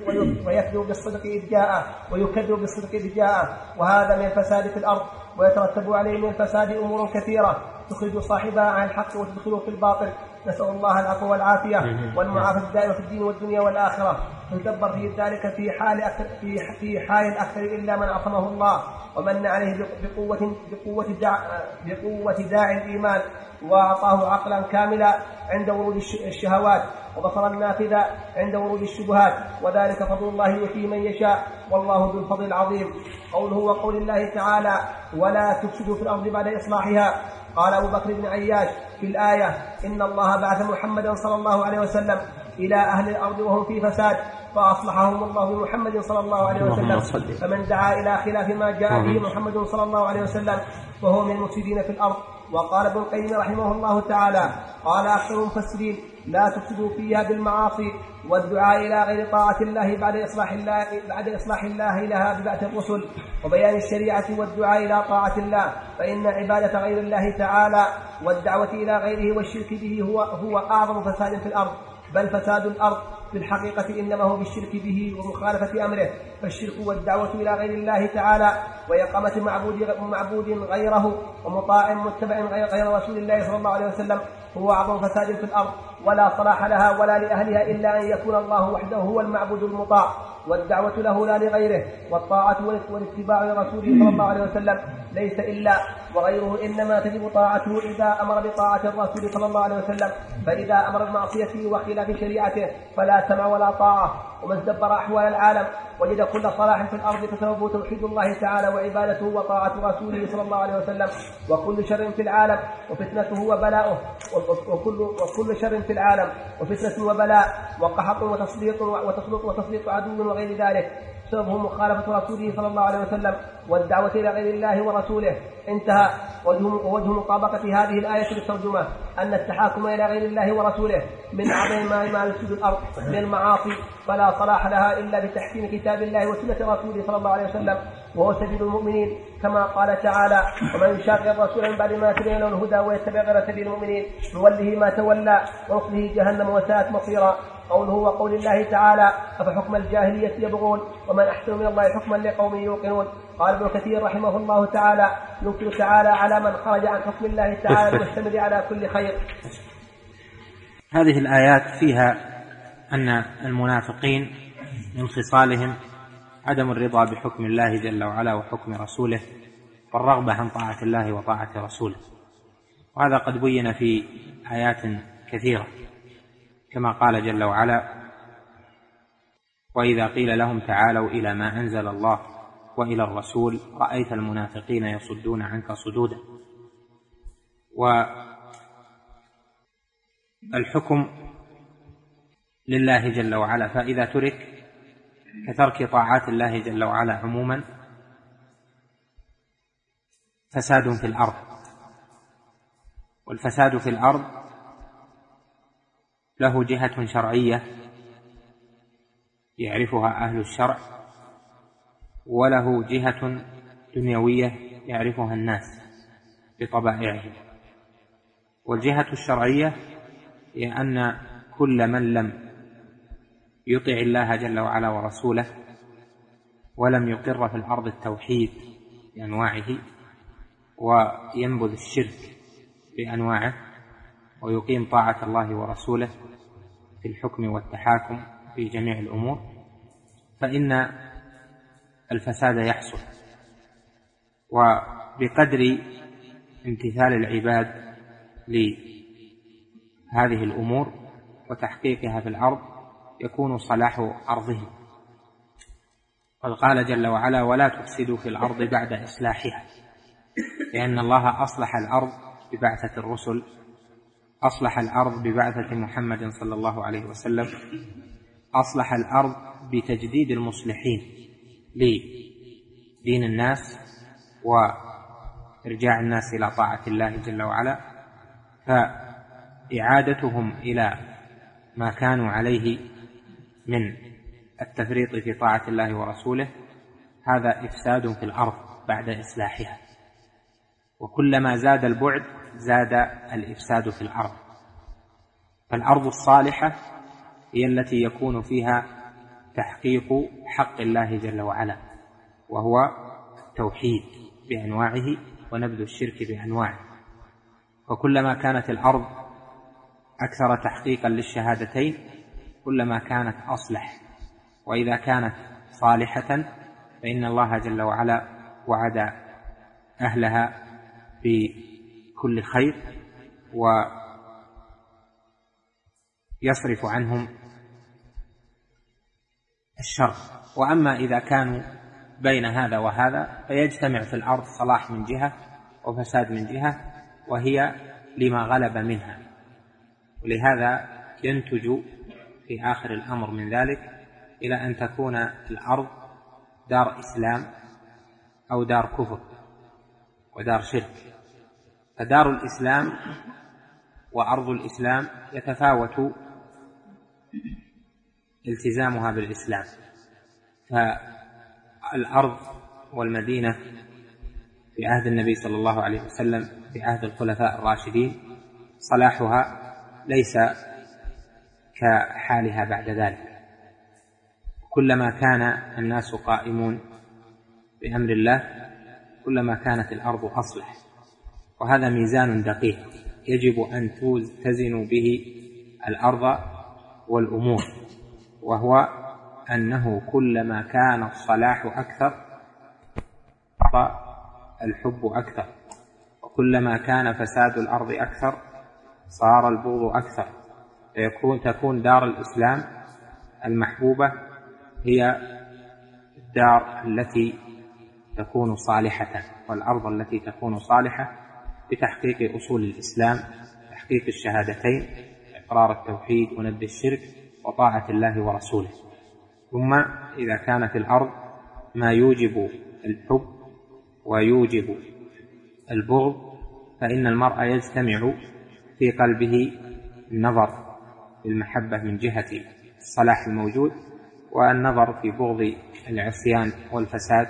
ويكذب بالصدق إذ جاءه ويكذب بالصدق إذ جاءه، وهذا من الفساد في الأرض. ويترتب عليه من الفساد أمور كثيرة تخرج صاحبها عن الحق وتدخله في الباطل. نسأل الله العفو والعافية والمعافاة الدائمة في الدين والدنيا والآخرة. فيدبر في ذلك في حال أكثر في في حال الأكثر إلا من عصمه الله ومن عليه بقوة بقوة داع بقوة داعي الإيمان، وأعطاه عقلا كاملا عند ورود الشهوات وبصرا نافذا عند ورود الشبهات، وذلك فضل الله يؤتيه من يشاء والله ذو الفضل العظيم. قوله وقول الله تعالى ولا تفسدوا في الأرض بعد إصلاحها. قال أبو بكر بن عياش في الآية إن الله بعث محمدا صلى الله عليه وسلم إلى أهل الأرض وهم في فساد فأصلحهم الله بمحمد صلى الله عليه وسلم، فمن دعا إلى خلاف ما جاء به محمد صلى الله عليه وسلم فهو من المفسدين في الأرض. وقال ابن القيم رحمه الله تعالى قال أكثر المفسرين لا تفسدوا فيها بالمعاصي والدعاء إلى غير طاعة الله بعد إصلاح الله بعد إصلاح الله لها ببعث الرسل وبيان الشريعة والدعاء إلى طاعة الله، فإن عبادة غير الله تعالى والدعوة إلى غيره والشرك به هو هو أعظم فساد في الأرض. بل فساد الأرض في الحقيقة إنما هو بالشرك به ومخالفة أمره، فالشرك والدعوة إلى غير الله تعالى وإقامة معبود معبود غيره ومطاع متبع غير رسول الله صلى الله عليه وسلم هو أعظم فساد في الأرض، ولا صلاح لها ولا لأهلها إلا أن يكون الله وحده هو المعبود المطاع والدعوة له لا لغيره، والطاعة والاتباع لرسوله صلى الله عليه وسلم ليس إلا، وغيره إنما تجب طاعته إذا أمر بطاعة الرسول صلى الله عليه وسلم، فإذا أمر بمعصيته وخلاف شريعته فلا سمع ولا طاعة. ومن دبر أحوال العالم وجد كل صلاح في الأرض فسببه توحيد الله تعالى وعبادته وطاعة رسوله صلى الله عليه وسلم، وكل شر في العالم وفتنته وبلاؤه وكل, وكل شر في العالم وفتنة وبلاء وقحط وتسليط وتسليط وتسليط عدو وغير ذلك سببه مخالفة رسوله صلى الله عليه وسلم والدعوة إلى غير الله ورسوله. انتهى. وجه مطابقة هذه الآية للترجمة أن التحاكم إلى غير الله ورسوله من عظيم ما يفسد الأرض من المعاصي، فلا صلاح لها إلا بتحكيم كتاب الله وسنة رسوله صلى الله عليه وسلم، وهو سبيل المؤمنين كما قال تعالى ومن يشاقق الرسول من بعد ما تبين له الهدى ويتبع غير سبيل المؤمنين نوله ما تولى ونصله جهنم وساءت مصيرا. قوله وقول الله تعالى أفحكم الجاهلية يبغون ومن أحسن من الله حكما لقوم يوقنون. قال ابن كثير رحمه الله تعالى ينكر تعالى على من خرج عن حكم الله تعالى المشتمل على كل خير. هذه الآيات فيها أن المنافقين من خصالهم عدم الرضا بحكم الله جل وعلا وحكم رسوله والرغبة عن طاعة الله وطاعة رسوله، وهذا قد بين في آيات كثيرة كما قال جل وعلا وإذا قيل لهم تعالوا إلى ما أنزل الله وإلى الرسول رأيت المنافقين يصدون عنك صدودا. والحكم لله جل وعلا، فإذا ترك كترك طاعات الله جل وعلا عموما فساد في الأرض. والفساد في الأرض له جهة شرعية يعرفها أهل الشرع، وله جهة دنيوية يعرفها الناس بطبائعهم. والجهة الشرعية هي أن كل من لم يطع الله جل وعلا ورسوله ولم يقر في الأرض التوحيد بأنواعه وينبذ الشرك بأنواعه ويقيم طاعة الله ورسوله في الحكم والتحاكم في جميع الأمور، فإن الفساد يحصل. وبقدر امتثال العباد لهذه الأمور وتحقيقها في الأرض يكون صلاح أرضهم. قد قال جل وعلا ولا تفسدوا في الأرض بعد إصلاحها، لأن الله أصلح الأرض ببعثة الرسل أصلح الأرض ببعثة محمد صلى الله عليه وسلم، أصلح الأرض بتجديد المصلحين لدين الناس وإرجاع الناس إلى طاعة الله جل وعلا، فإعادتهم إلى ما كانوا عليه من التفريط في طاعة الله ورسوله هذا إفساد في الأرض بعد إصلاحها، وكلما زاد البعد زاد الإفساد في الأرض. فالأرض الصالحة هي التي يكون فيها تحقيق حق الله جل وعلا، وهو التوحيد بأنواعه ونبذ الشرك بأنواعه. وكلما كانت الأرض أكثر تحقيقا للشهادتين كلما كانت أصلح، وإذا كانت صالحة فإن الله جل وعلا وعد أهلها بكل خير ويصرف عنهم الشر. وأما إذا كانوا بين هذا وهذا فيجتمع في الأرض صلاح من جهة وفساد من جهة، وهي لما غلب منها، ولهذا ينتج في آخر الأمر من ذلك إلى أن تكون الأرض دار إسلام أو دار كفر ودار شرك. فدار الإسلام وأرض الإسلام يتفاوت التزامها بالإسلام، فالأرض والمدينة في عهد النبي صلى الله عليه وسلم في عهد الخلفاء الراشدين صلاحها ليس كحالها بعد ذلك. كلما كان الناس قائمون بأمر الله كلما كانت الأرض أصلح، وهذا ميزان دقيق يجب أن تزنوا به الأرض والأمور، وهو أنه كلما كان الصلاح أكثر الحب أكثر، وكلما كان فساد الأرض أكثر صار البغض أكثر، فيكون تكون دار الإسلام المحبوبة هي الدار التي تكون صالحة، والأرض التي تكون صالحة بتحقيق أصول الإسلام، تحقيق الشهادتين، إقرار التوحيد ونبذ الشرك وطاعة الله ورسوله. ثم إذا كانت الأرض ما يوجب الحب ويوجب البغض فإن المرء يجتمع في قلبه النظر للمحبة من جهة الصلاح الموجود، والنظر في بغض العصيان والفساد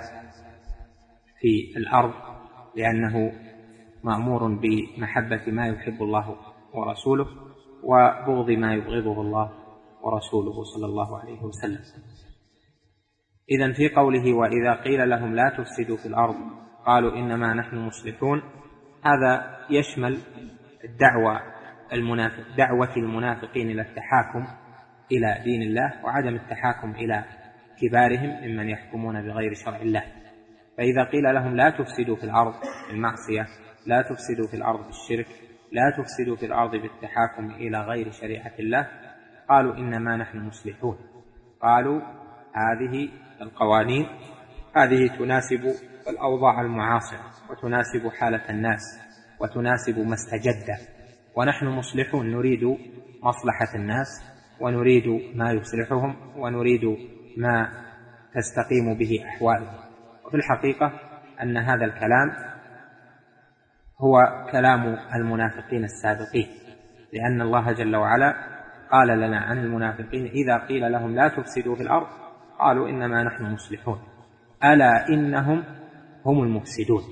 في الأرض، لأنه مأمور بمحبة ما يحب الله ورسوله وبغض ما يبغضه الله ورسوله صلى الله عليه وسلم. إذن في قوله وإذا قيل لهم لا تفسدوا في الأرض قالوا إنما نحن مصلحون، هذا يشمل الدعوة المنافق دعوة المنافقين إلى التحاكم إلى دين الله وعدم التحاكم إلى كبارهم ممن يحكمون بغير شرع الله. فإذا قيل لهم لا تفسدوا في الأرض بالمعصية، لا تفسدوا في الأرض بالشرك، لا تفسدوا في الأرض بالتحاكم إلى غير شريعة الله، قالوا إنما نحن مصلحون. قالوا هذه القوانين هذه تناسب الأوضاع المعاصرة وتناسب حالة الناس وتناسب ما استجد، ونحن مصلحون نريد مصلحة الناس ونريد ما يصلحهم ونريد ما تستقيم به أحوالهم. وفي الحقيقة أن هذا الكلام هو كلام المنافقين السابقين، لأن الله جل وعلا قال لنا عن المنافقين إذا قيل لهم لا تفسدوا في الأرض قالوا إنما نحن مصلحون ألا إنهم هم المفسدون.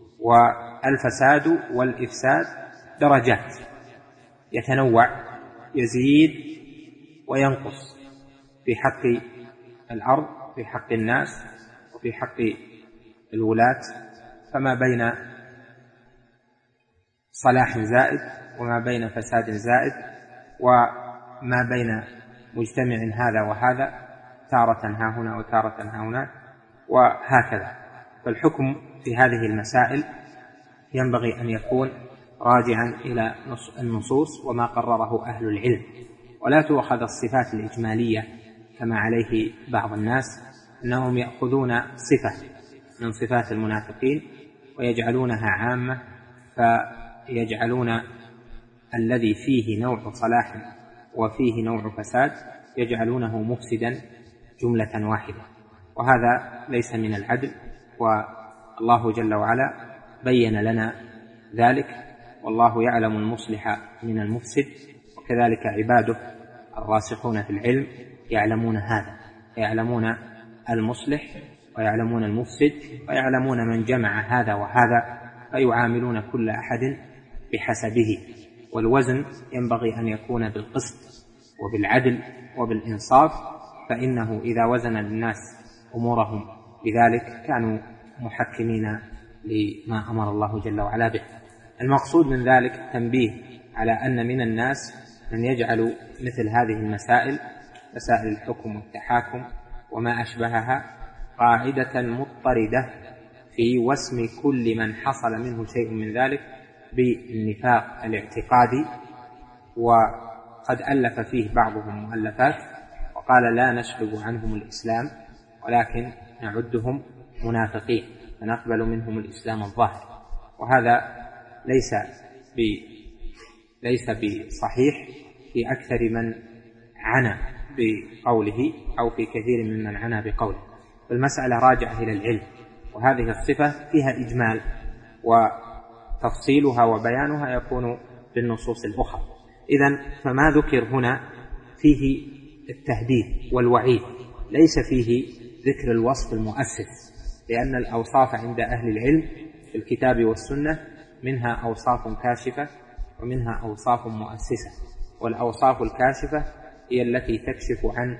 والفساد والإفساد درجات يتنوع يزيد وينقص في حق الأرض في حق الناس وفي حق الولاة، فما بين صلاح زائد وما بين فساد زائد وما بين مجتمع هذا وهذا تارة ها هنا وتارة ها هنا وهكذا. فالحكم في هذه المسائل ينبغي أن يكون راجعا إلى النصوص وما قرره أهل العلم، ولا تؤخذ الصفات الإجمالية كما عليه بعض الناس، أنهم يأخذون صفة من صفات المنافقين ويجعلونها عامة، فيجعلون الذي فيه نوع صلاح وفيه نوع فساد يجعلونه مفسدا جملة واحدة، وهذا ليس من العدل، والله جل وعلا بين لنا ذلك، والله يعلم المصلح من المفسد، وكذلك عباده الراسخون في العلم يعلمون هذا، يعلمون المصلح ويعلمون المفسد ويعلمون من جمع هذا وهذا، فيعاملون كل أحد بحسبه. والوزن ينبغي أن يكون بالقسط وبالعدل وبالإنصاف، فإنه إذا وزن الناس أمورهم بذلك كانوا محكمين لما أمر الله جل وعلا به. المقصود من ذلك تنبيه على أن من الناس من يجعل مثل هذه المسائل، مسائل الحكم والتحاكم وما أشبهها، قاعدة مضطردة في وسم كل من حصل منه شيء من ذلك بالنفاق الاعتقادي. وقد ألف فيه بعضهم مؤلفات وقال لا نشحب عنهم الإسلام ولكن نعدهم منافقين فنقبل منهم الإسلام الظاهر، وهذا ليس ليس بصحيح في أكثر من عنى بقوله أو في كثير ممن عنى بقوله. المسألة راجعة إلى العلم، وهذه الصفة فيها إجمال، وتفصيلها وبيانها يكون بالنصوص الأخرى. إذن فما ذكر هنا فيه التهديد والوعيد، ليس فيه ذكر الوصف المؤسس، لأن الأوصاف عند أهل العلم في الكتاب والسنة منها أوصاف كاشفة ومنها أوصاف مؤسسة، والأوصاف الكاشفة هي التي تكشف عن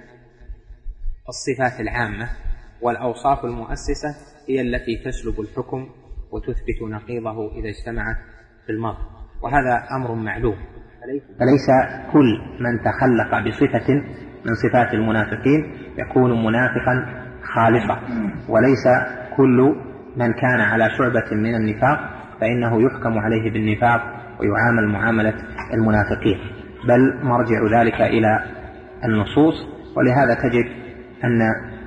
الصفات العامة، والأوصاف المؤسسة هي التي تسلب الحكم وتثبت نقيضه إذا اجتمعت في الماضي، وهذا أمر معلوم. فليس كل من تخلق بصفة من صفات المنافقين يكون منافقا خالصا، وليس كل من كان على شعبة من النفاق فإنه يحكم عليه بالنفاق ويعامل معاملة المنافقين، بل مرجع ذلك إلى النصوص. ولهذا تجد أن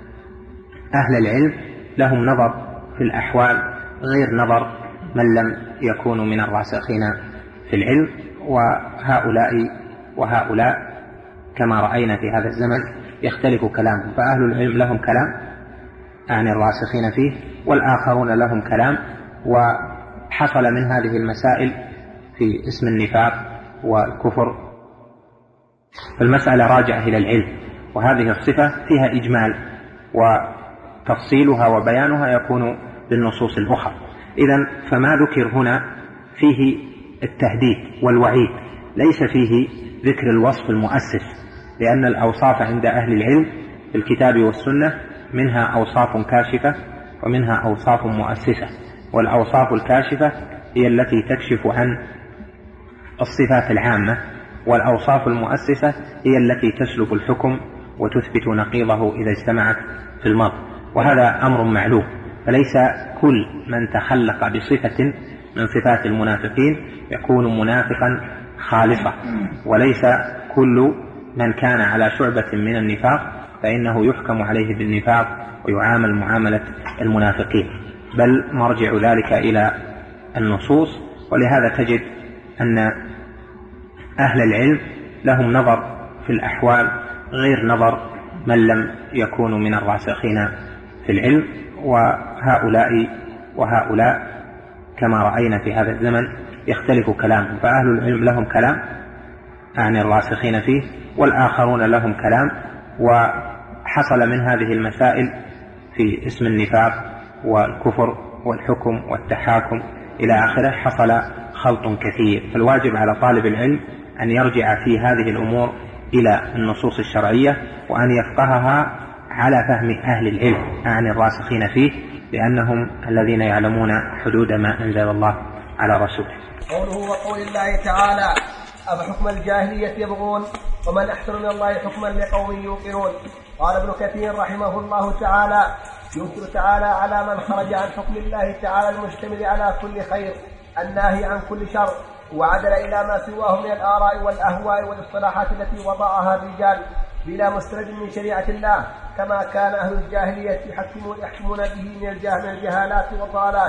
أهل العلم لهم نظر في الأحوال غير نظر من لم يكونوا من الراسخين في العلم، وهؤلاء وهؤلاء كما رأينا في هذا الزمن يختلف كلامهم، فأهل العلم لهم كلام عن الراسخين فيه، والآخرون لهم كلام. وحصل من هذه المسائل في اسم النفاق والكفر، فالمسألة راجعة إلى العلم، وهذه الصفة فيها إجمال، وتفصيلها وبيانها يكون بالنصوص الأخرى. إذن فما ذكر هنا فيه التهديد والوعيد، ليس فيه ذكر الوصف المؤسس، لأن الأوصاف عند أهل العلم في الكتاب والسنة منها أوصاف كاشفة ومنها أوصاف مؤسسة، والأوصاف الكاشفة هي التي تكشف عن الصفات العامة، والأوصاف المؤسسة هي التي تسلب الحكم وتثبت نقيضه إذا اجتمعت في الماضي، وهذا أمر معلوم. فليس كل من تخلق بصفة من صفات المنافقين يكون منافقا خالصا، وليس كل من كان على شعبة من النفاق فإنه يحكم عليه بالنفاق ويعامل معاملة المنافقين، بل مرجع ذلك إلى النصوص. ولهذا تجد أن أهل العلم لهم نظر في الأحوال غير نظر من لم يكونوا من الراسخين في العلم، وهؤلاء وهؤلاء كما رأينا في هذا الزمن يختلف كلامهم، فأهل العلم لهم كلام عن الراسخين فيه، والآخرون لهم كلام. وحصل من هذه المسائل في اسم النفاق والكفر والحكم والتحاكم إلى آخره حصل خلط كثير، فالواجب على طالب العلم أن يرجع في هذه الأمور إلى النصوص الشرعية، وأن يفقهها على فهم أهل العلم عن الراسخين فيه، لأنهم الذين يعلمون حدود ما أنزل الله على رسوله. قوله وقول الله تعالى أفحكم الجاهلية يبغون ومن أحسن من الله حكما لقوم يوقنون. قال ابن كثير رحمه الله تعالى ينكر تعالى على من خرج عن حكم الله تعالى المشتمل على كل خير الناهي عن كل شر، وعدل إلى ما سواه من الآراء والأهواء والاصطلاحات التي وضعها الرجال بلا مستند من شريعة الله، كما كان أهل الجاهلية يحكمون يحكمون به من الجهالات والضلالات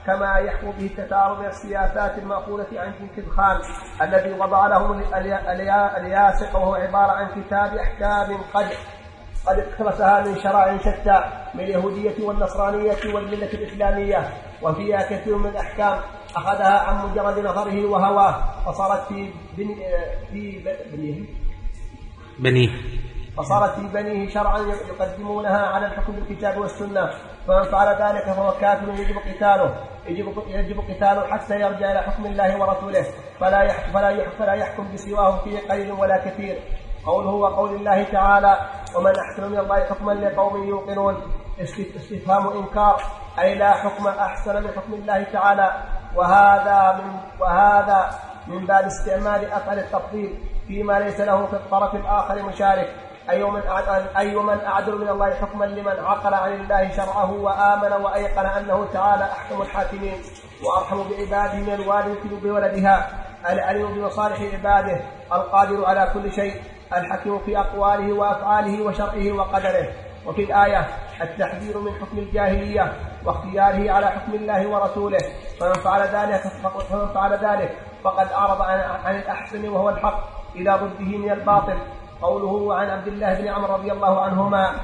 كما يحكم به التتارض من السياسات المأخوذة عن جنكيز خان الذي وضع لهم الياسق، وهو عبارة عن كتاب أحكام قد قد اقتبسها من شرائع شتى من اليهودية والنصرانية والملة الإسلامية، وفيها كثير من الأحكام أخذها عن مجرد نظره وهواه، فصارت في بني في بنيه بنيه فصارت في بنيه شرعا يقدمونها على الحكم بالكتاب والسنة، فمن فعل ذلك فهو كافر يجب قتاله يجب يجب قتاله حتى يرجع إلى حكم الله ورسوله، فلا يحكم فلا يحكم, فلا يحكم بسواه في قليل ولا كثير. قوله وقول الله تعالى: ومن أحسن من الله حكما لقوم يوقنون، استفهام إنكار، أي لا حكم أحسن من حكم الله تعالى، وهذا من وهذا من باب استعمال أفعال التفضيل فيما ليس له في الطرف الآخر مشارك. أي من أي من أعدل من الله حكما لمن عقل عن الله شرعه وآمن وأيقن أنه تعالى أحكم الحاكمين وأرحم بعباده من الوالد بولدها، العليم بمصالح عباده، القادر على كل شيء، الحكيم في أقواله وأفعاله وشرعه وقدره. وفي الآية التحذير من حكم الجاهلية واختياره على حكم الله ورسوله، فمن فعل ذلك فمن فعل ذلك فقد أعرض عن الأحسن وهو الحق إلى ضده من الباطل. قوله عن عبد الله بن عمرو رضي الله عنهما.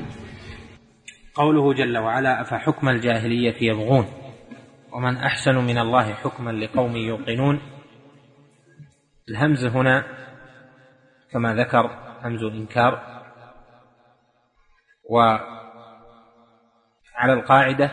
قوله جل وعلا: أفحكم الجاهلية يبغون ومن أحسن من الله حكما لقوم يوقنون. الهمز هنا كما ذكر همز إنكار، وعلى القاعدة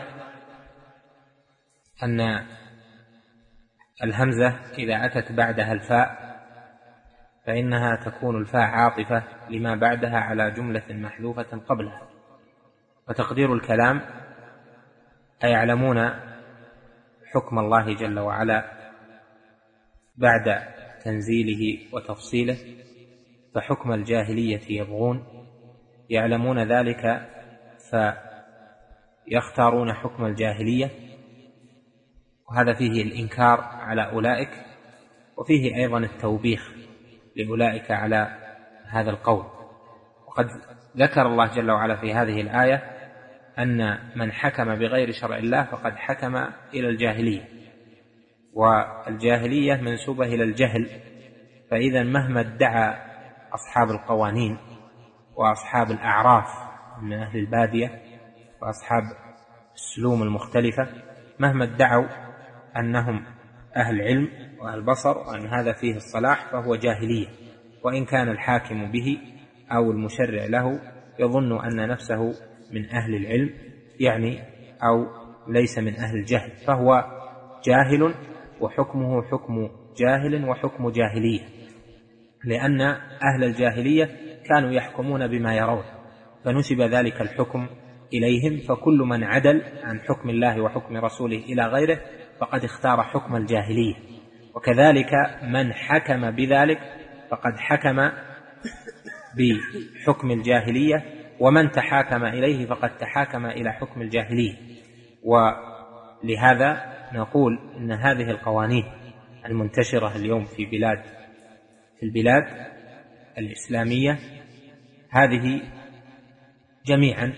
أن الهمزة إذا أتت بعدها الفاء فإنها تكون الفاء عاطفة لما بعدها على جملة محذوفة قبلها، وتقدير الكلام: أيعلمون حكم الله جل وعلا بعد تنزيله وتفصيله، فحكم الجاهلية يبغون، يعلمون ذلك فيختارون حكم الجاهلية، وهذا فيه الإنكار على أولئك، وفيه أيضا التوبيخ لأولئك على هذا القول. وقد ذكر الله جل وعلا في هذه الآية أن من حكم بغير شرع الله فقد حكم إلى الجاهلية، والجاهلية منسوبة إلى الجهل، فإذا مهما ادعى أصحاب القوانين وأصحاب الأعراف من أهل البادية وأصحاب السلوم المختلفة، مهما ادعوا أنهم أهل علم وأهل بصر وأن هذا فيه الصلاح فهو جاهلية، وإن كان الحاكم به أو المشرع له يظن أن نفسه من أهل العلم يعني أو ليس من أهل الجهل، فهو جاهل وحكمه حكم جاهل وحكم جاهلية، لأن أهل الجاهلية كانوا يحكمون بما يرون فنسب ذلك الحكم إليهم، فكل من عدل عن حكم الله وحكم رسوله إلى غيره فقد اختار حكم الجاهلية، وكذلك من حكم بذلك فقد حكم بحكم الجاهلية، ومن تحاكم إليه فقد تحاكم إلى حكم الجاهلية. ولهذا نقول إن هذه القوانين المنتشرة اليوم في بلاد في البلاد الإسلامية هذه جميعا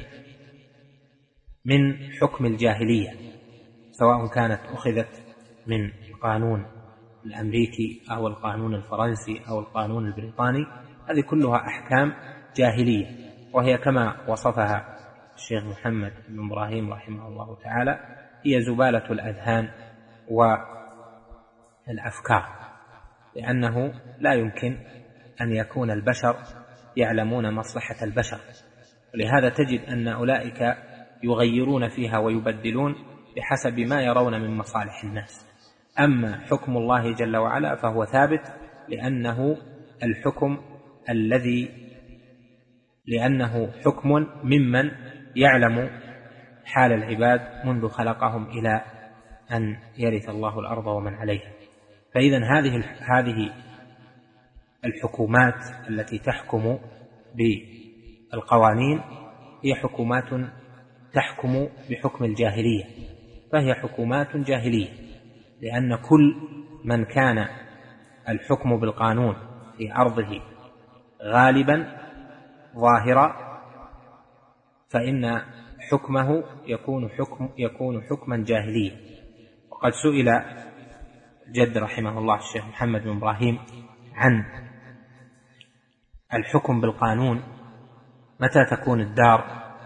من حكم الجاهلية، سواء كانت أخذت من القانون الأمريكي أو القانون الفرنسي أو القانون البريطاني، هذه كلها أحكام جاهلية، وهي كما وصفها الشيخ محمد بن إبراهيم رحمه الله تعالى هي زبالة الأذهان والأفكار، لأنه لا يمكن أن يكون البشر يعلمون مصلحة البشر، ولهذا تجد أن أولئك يغيرون فيها ويبدلون بحسب ما يرون من مصالح الناس. أما حكم الله جل وعلا فهو ثابت، لأنه الحكم الذي لأنه حكم ممن يعلم حال العباد منذ خلقهم إلى أن يرث الله الأرض ومن عليها. فإذا هذه هذه الحكومات التي تحكم بالقوانين هي حكومات تحكم بحكم الجاهلية، فهي حكومات جاهلية، لأن كل من كان الحكم بالقانون في أرضه غالبا ظاهرا فإن حكمه يكون حكم يكون حكما جاهليا، وقد سئل جد رحمه الله الشيخ محمد بن إبراهيم عن الحكم بالقانون، متى تكون الدار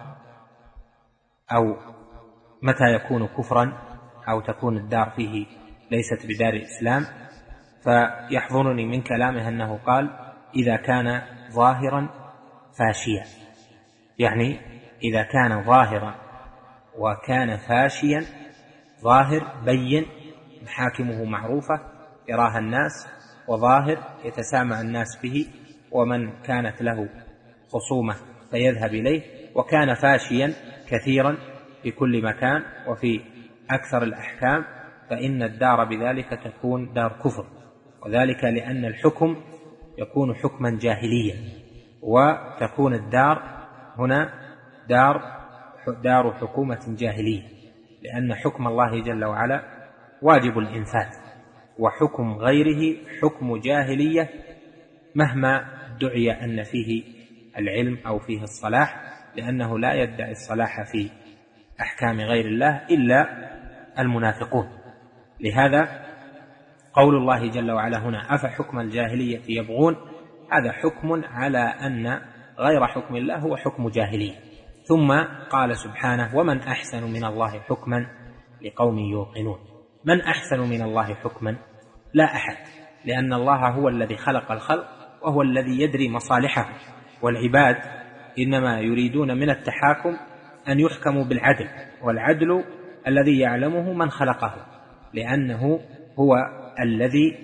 أو متى يكون كفرا أو تكون الدار فيه ليست بدار الإسلام، فيحضرني من كلامه أنه قال إذا كان ظاهرا فاشيا، يعني إذا كان ظاهرا وكان فاشيا، ظاهر بين محاكمه معروفة يراها الناس، وظاهر يتسامع الناس به ومن كانت له خصومة فيذهب إليه، وكان فاشيا كثيرا في كل مكان وفي أكثر الأحكام، فإن الدار بذلك تكون دار كفر، وذلك لأن الحكم يكون حكما جاهليا، وتكون الدار هنا دار دار حكومة جاهلية، لأن حكم الله جل وعلا واجب الإنفاذ، وحكم غيره حكم جاهلية مهما دعي أن فيه العلم أو فيه الصلاح، لأنه لا يدعي الصلاح في أحكام غير الله إلا المنافقون. لهذا قول الله جل وعلا هنا أفحكم الجاهلية يبغون، هذا حكم على أن غير حكم الله هو حكم جاهلية. ثم قال سبحانه ومن أحسن من الله حكما لقوم يوقنون. من أحسن من الله حكما؟ لا أحد، لأن الله هو الذي خلق الخلق وهو الذي يدري مصالحه، والعباد إنما يريدون من التحاكم أن يحكموا بالعدل، والعدل الذي يعلمه من خلقه، لأنه هو الذي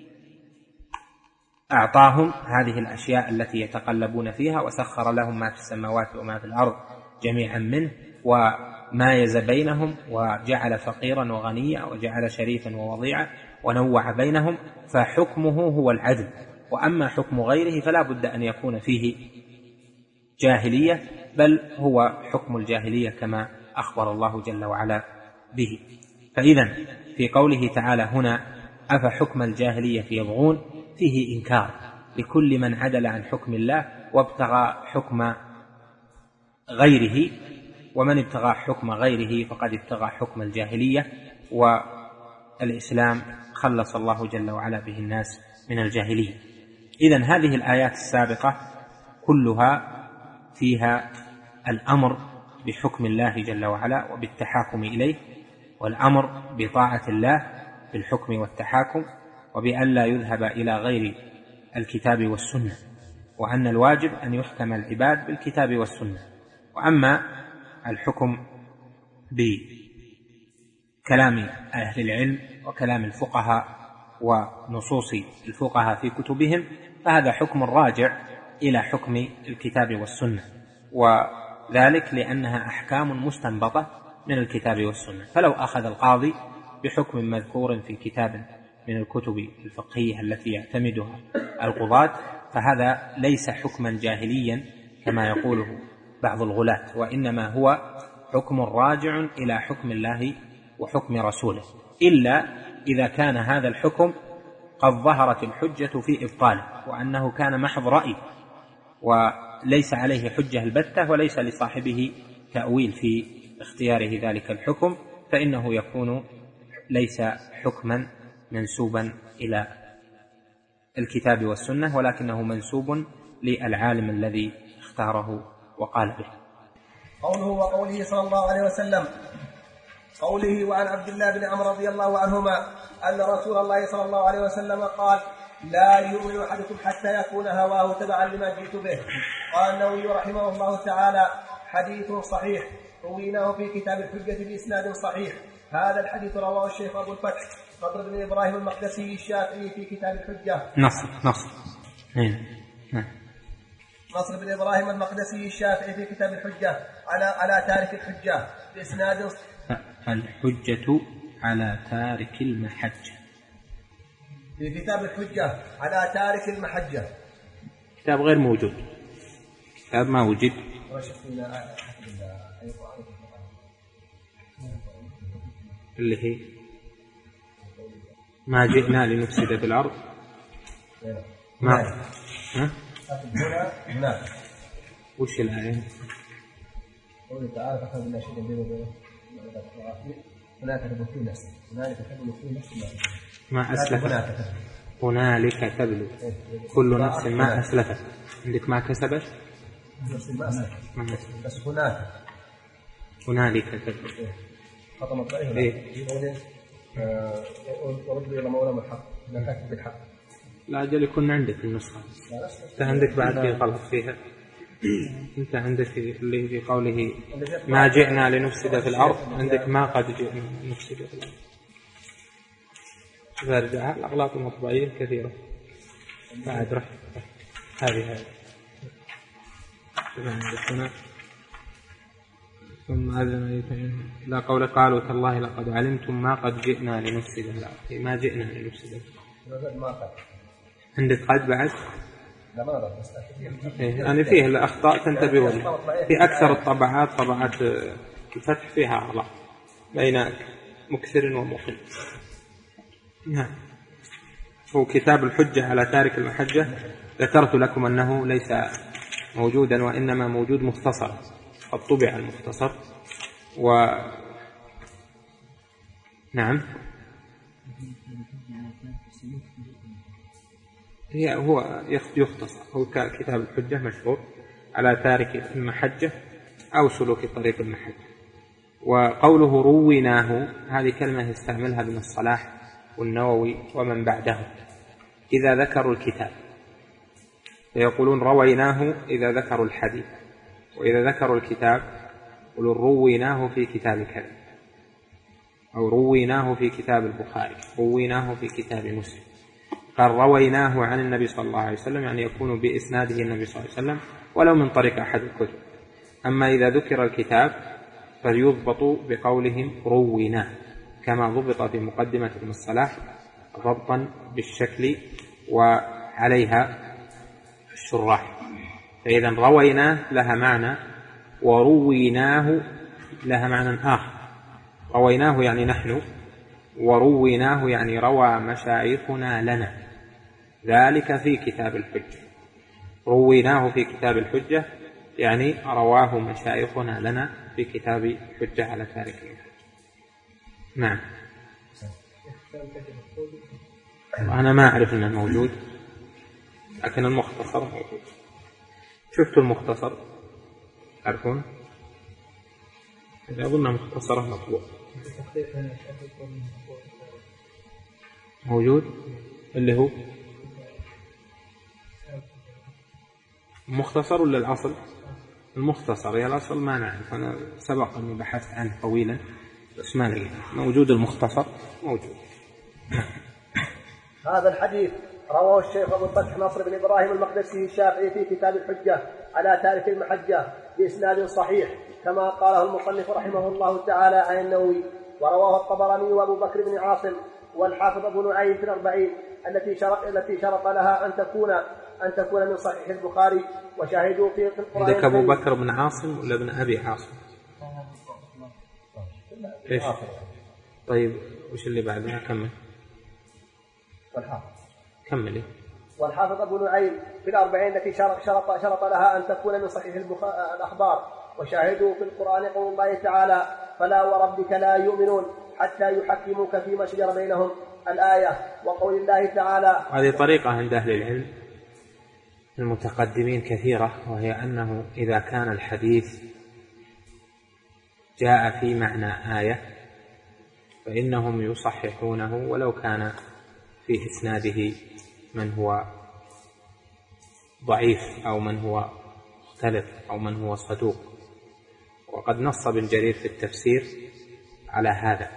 أعطاهم هذه الأشياء التي يتقلبون فيها، وسخر لهم ما في السماوات وما في الأرض جميعا منه، وما يز بينهم، وجعل فقيرا وغنيا، وجعل شريفا ووضيعا، ونوع بينهم، فحكمه هو العدل. وأما حكم غيره فلا بد أن يكون فيه جاهلية، بل هو حكم الجاهلية كما أخبر الله جل وعلا به. فإذا في قوله تعالى هنا أفحكم الجاهلية يبغون، فيه إنكار لكل من عدل عن حكم الله وابتغى حكم غيره، ومن ابتغى حكم غيره فقد ابتغى حكم الجاهلية، والإسلام خلص الله جل وعلا به الناس من الجاهلية. إذن هذه الآيات السابقة كلها فيها الأمر بحكم الله جل وعلا وبالتحاكم إليه، والأمر بطاعة الله بالحكم والتحاكم، وبأن لا يذهب إلى غير الكتاب والسنة، وأن الواجب أن يحكم العباد بالكتاب والسنة. وأما الحكم بكلام أهل العلم وكلام الفقهاء ونصوص الفقهاء في كتبهم، فهذا حكم راجع إلى حكم الكتاب والسنة، وذلك لأنها أحكام مستنبطة من الكتاب والسنة. فلو أخذ القاضي بحكم مذكور في كتاب من الكتب الفقهية التي يعتمدها القضاة، فهذا ليس حكما جاهليا كما يقوله بعض الغلاة، وإنما هو حكم راجع إلى حكم الله وحكم رسوله، إلا إذا كان هذا الحكم قد ظهرت الحجة في إبطاله، وأنه كان محض رأي وليس عليه حجة البتة، وليس لصاحبه تأويل في اختياره ذلك الحكم، فإنه يكون ليس حكما منسوبا إلى الكتاب والسنة، ولكنه منسوب للعالم الذي اختاره وقال به. قوله وقوله صلى الله عليه وسلم، قوله وعن عبد الله بن عمرو رضي الله عنهما أن رسول الله صلى الله عليه وسلم قال لا يؤمن أحدكم حتى يكون هواه تبعا لما جئت به. قال النووي رحمه الله تعالى حديث صحيح رويناه في كتاب الحجة بإسناد صحيح. هذا الحديث رواه الشيخ أبو الفتح نصر بن إبراهيم المقدسي الشافعي في كتاب الحجة. نصر نصر نصر بن إبراهيم المقدسي الشافعي في كتاب الحجة على على تارك الحجة بإسناد الحجة على تارك المحجة، في كتاب الحجة على تارك المحجة، كتاب غير موجود، كتاب ما وجد. اللي هي ما جئنا لنفسد في الأرض ما ها؟ هنا وش الآية؟ قوله تعالى فأخذ بالله شيئا بينه هناك تبلو في نفس هنالك تبلو في نفس ما أسلفت هنالك تبلو كل نفس ما أسلفت. عندك ما كسبت نفس ما أسلفت بس هناك هنالك تبلو خطأ مطلعي إيه ورد إلى مولانا الحق لا تكتب بالحق. لا أجل يكون عندك النسخة أنت عندك بعد في غلط فيها. أنت عندك اللي في قوله ما جئنا لنفسد في الأرض عندك ما قد جئنا لنفسد في الأرض. فارجع الأغلاط المطبعية كثيرة بعد رح هذه هذه هنا ثم أذن لا قول قالوا تالله لقد علمتم ما قد جئنا لنفسد في الأرض ما جئنا لنفسد عندك قد بعد إيه أنا فيه الأخطاء تنتبهوا لها في أكثر الطبعات طبعات الفتح فيها أغلاط بين مكثر ومقل. نعم هو كتاب الحجة على تارك المحجة ذكرت لكم أنه ليس موجودا وإنما موجود مختصر قد طبع المختصر و نعم هي هو يختصر هو كتاب الحجة مشهور على تارك المحجة أو سلوك طريق المحجة. وقوله رويناه هذه كلمة يستعملها ابن الصلاح والنووي ومن بعده إذا ذكروا الكتاب فيقولون رويناه إذا ذكروا الحديث وإذا ذكروا الكتاب يقولون رويناه في كتاب كذا أو رويناه في كتاب البخاري رويناه في كتاب مسلم. قال رويناه عن النبي صلى الله عليه وسلم يعني يكون بإسناده النبي صلى الله عليه وسلم ولو من طريق أحد الكتب. أما إذا ذكر الكتاب فليضبطوا بقولهم رويناه كما ضبط في مقدمة ابن الصلاح ضبطا بالشكل وعليها الشراح. فإذا رويناه لها معنى ورويناه لها معنى آخر. رويناه يعني نحن ورويناه يعني روى مشايخنا لنا ذلك في كتاب الحجة. رويناه في كتاب الحجة يعني رواه مشايخنا لنا في كتاب الحجة على تارك المحجة. نعم أنا ما أعرف أنه موجود لكن المختصر موجود. شفتوا المختصر تعرفون إذا أظن مختصره مطبوع موجود اللي هو مختصر ولا الأصل؟ المختصر يا الأصل ما نعرف أنا سبق أني بحثت عنه طويلا بس ما لقيت موجود. المختصر موجود. هذا الحديث رواه الشيخ أبو الفتح نصر بن إبراهيم المقدسي الشافعي في كتاب الحجة على تارك المحجة بإسناد صحيح كما قاله المصنف رحمه الله تعالى عن النووي. ورواه الطبراني وأبو بكر بن عاصم والحافظ أبو نعيم في الأربعين التي شرط التي شرط لها أن تكون أن تكون من صحيح البخاري وشاهدوا في القرآن. عندك أبو بكر بن عاصم ولا ابن أبي عاصم؟ إيش؟ طيب وش اللي بعدها؟ كمل. والحافظ كملي. والحافظ أبو نعيم في الأربعين التي شرط, شرط, شرط لها أن تكون من صحيح الأخبار وشاهدوا في القرآن قول الله تعالى فلا وربك لا يؤمنون حتى يحكموك فيما شجر بينهم الآية. وقول الله تعالى هذه طريقة عند أهل العلم المتقدمين كثيرة وهي أنه إذا كان الحديث جاء في معنى آية فإنهم يصححونه ولو كان في إسناده من هو ضعيف أو من هو مختلف أو من هو صدوق. وقد نص ابن جرير في التفسير على هذا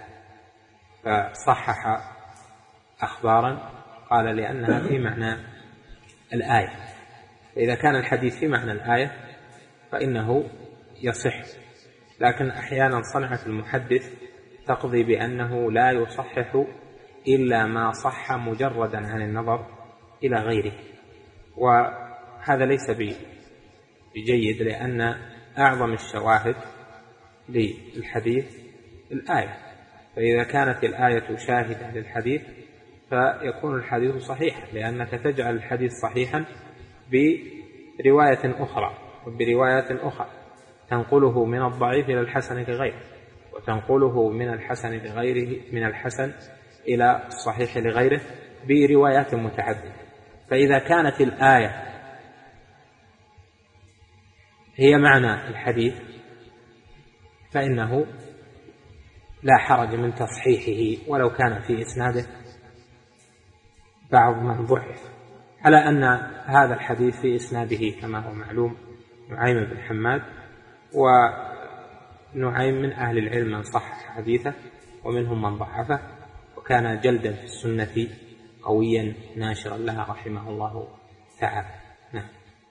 فصحح أخبارا قال لأنها في معنى الآية. فإذا كان الحديث في معنى الآية فإنه يصح. لكن أحيانا صنعة المحدث تقضي بأنه لا يصحح إلا ما صح مجردا عن النظر إلى غيره وهذا ليس بجيد لأن أعظم الشواهد للحديث الآية. فإذا كانت الآية شاهدة للحديث فيكون الحديث صحيحا لأنك تجعل الحديث صحيحا برواية أخرى وبروايات أخرى تنقله من الضعيف إلى الحسن لغيره وتنقله من الحسن لغيره من الحسن إلى الصحيح لغيره بروايات متعددة. فإذا كانت الآية هي معنى الحديث فإنه لا حرج من تصحيحه ولو كان في إسناده بعض من ضعف، على أن هذا الحديث في إسناده كما هو معلوم نعيم بن حماد، ونعيم من أهل العلم من صحح حديثه ومنهم من ضعفه، وكان جلدا في السنة قويا ناشرا لها رحمه الله تعالى. نعم.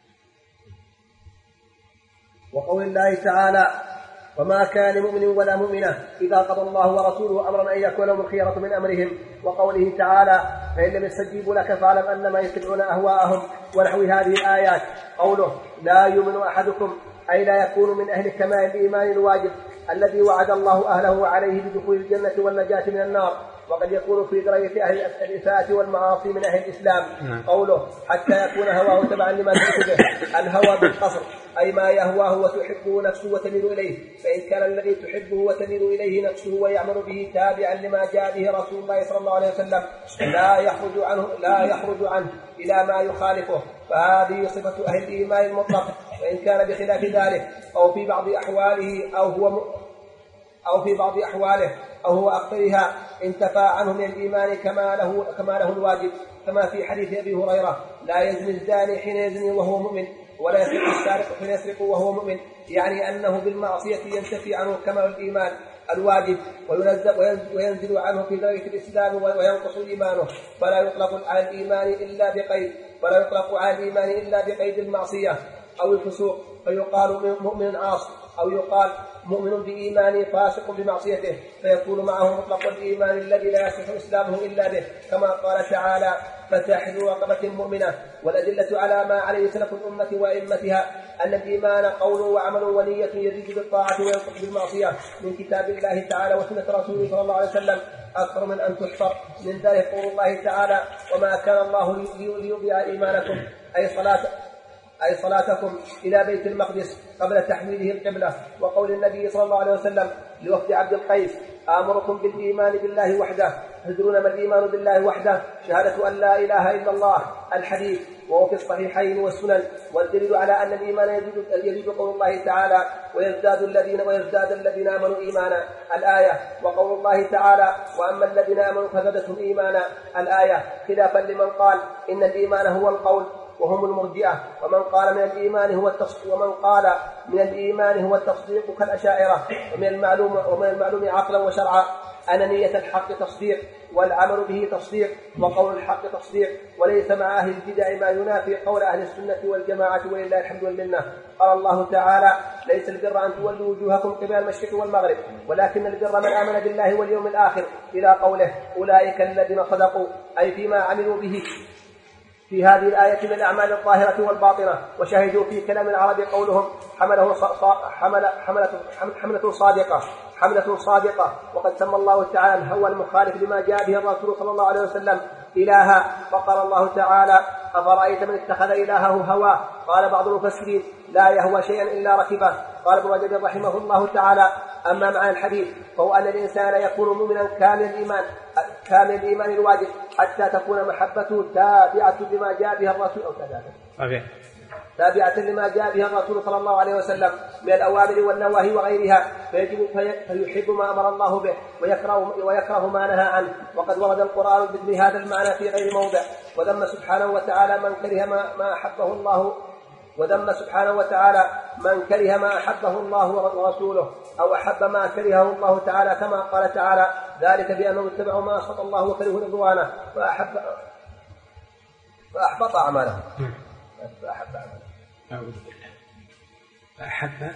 وقول الله تعالى: وما كان لمؤمن ولا مؤمنة إذا قضى الله ورسوله أمرا أن يكون لهم الخيرة من أمرهم. وقوله تعالى: فإن لم يستجيبوا لك فاعلم أنما يتبعون أهواءهم، ونحو هذه الآيات. قوله: لا يؤمن أحدكم أي لا يكون من أهل كمال الإيمان الواجب الذي وعد الله أهله عليه بدخول الجنة والنجاة من النار، وقد يكون في درجة أهل الإساءة والمعاصي من أهل الإسلام. قوله: حتى يكون هواه تبعا لما جئت به. الهوى بالقصر أي ما يهواه وتحبه نفسه وتميل إليه، فإن كان الذي تحبه وتميل إليه نفسه ويعمل به تابعا لما جاء به رسول الله صلى الله عليه وسلم لا يخرج عنه لا يخرج عنه إلى ما يخالفه، فهذه صفة أهل الإيمان المطلق. وإن كان بخلاف ذلك أو في بعض أحواله أو هو م... أو في بعض أحواله أو هو أكثرها انتفى عنه من الإيمان كما له, كما له الواجب، كما في حديث أبي هريرة: لا يزني الزاني حين يزني وهو مؤمن، ولا يسرق السارق حين يسرق وهو مؤمن، يعني أنه بالمعصية ينتفي عنه كمال الإيمان الواجب وينزل عنه في درجة الإسلام وينقص إيمانه، فلا يطلق على الإيمان إلا بقيد ولا يطلق على الإيمان إلا بقيد المعصية أو الفسوق، فيقال مؤمن عاصي، أو يقال مؤمن بإيمانه فاسق بمعصيته، فيكون معه مطلق الإيمان الذي لا يصح إسلامه إلا به، كما قال تعالى: فتحرير رقبة مؤمنة. والأدلة على ما عليه سلف الأمة وأئمتها أن الإيمان قول وعمل ونية يزيد بالطاعة وينقص بالمعصية من كتاب الله تعالى وسنة رسوله صلى الله عليه وسلم أكثر من أن تحصر. من ذلك قول الله تعالى: وما كان الله ليضيع إيمانكم أي صلاة أي صلاتكم إلى بيت المقدس قبل تحويله القبلة. وقول النبي صلى الله عليه وسلم لوفد عبد القيس: آمركم بالإيمان بالله وحده. تدرون ما الإيمان بالله وحده؟ شهادة أن لا إله إلا الله. الحديث وهو في الصحيحين والسنن. والدليل على أن الإيمان يزيد, يزيد قول الله تعالى: ويزداد الذين ويزداد الذين آمنوا إيمانا. الآية. وقول الله تعالى: وأما الذين آمنوا فزادتهم إيمانا. الآية، خلافا لمن قال إن الإيمان هو القول وهم المرجئة، ومن قال من الإيمان هو التصديق ومن قال من الإيمان هو التصديق كالأشاعرة. ومن المعلوم ومن المعلوم عقلا وشرعا أن نية الحق تصديق والعمل به تصديق وقول الحق تصديق، وليس مع أهل البدع ما ينافي قول أهل السنة والجماعة، ولله الحمد والمنة. قال الله تعالى: ليس البر أن تولوا وجوهكم قبل المشرق والمغرب ولكن البر من آمن بالله واليوم الآخر، إلى قوله: أولئك الذين صدقوا، أي فيما عملوا به في هذه الآية من الأعمال الظاهرة والباطنة. وشاهدوا في كلام العرب قولهم: حمله حمل حملة, حملة صادقة حملة صادقة. وقد سمى الله تعالى الهوى المخالف لما جاء به الرسول صلى الله عليه وسلم إلها، فقال الله تعالى: أفرأيت من اتخذ إلهه هواه. قال بعض المفسرين: لا يهوى شيئا إلا ركبه. قال ابن رجب رحمه الله تعالى: أما معنى الحديث فهو أن الإنسان يكون مؤمنا كامل الإيمان كامل الإيمان الواجب حتى تكون محبته تابعة لما جاء به الرسول أو تابعة تابعة لما جاء به الرسول صلى الله عليه وسلم من الأوامر والنواهي وغيرها، فيجب فيحب ما أمر الله به ويكره, ويكره ما نهى عنه. وقد ورد القرآن بمثل هذا المعنى في غير موضع. وذم سبحانه وتعالى من كره ما, ما أحبه الله وذم سبحانه وتعالى من كره ما أحبه الله ورسوله أو أحب ما كرهه الله تعالى، كما قال تعالى: ذلك بأنهم اتبعوا ما أسخط الله وكرهوا رضوانه فأحب فأحبط أعمالهم فأحب أعمالهم أعوذ بالله فأحب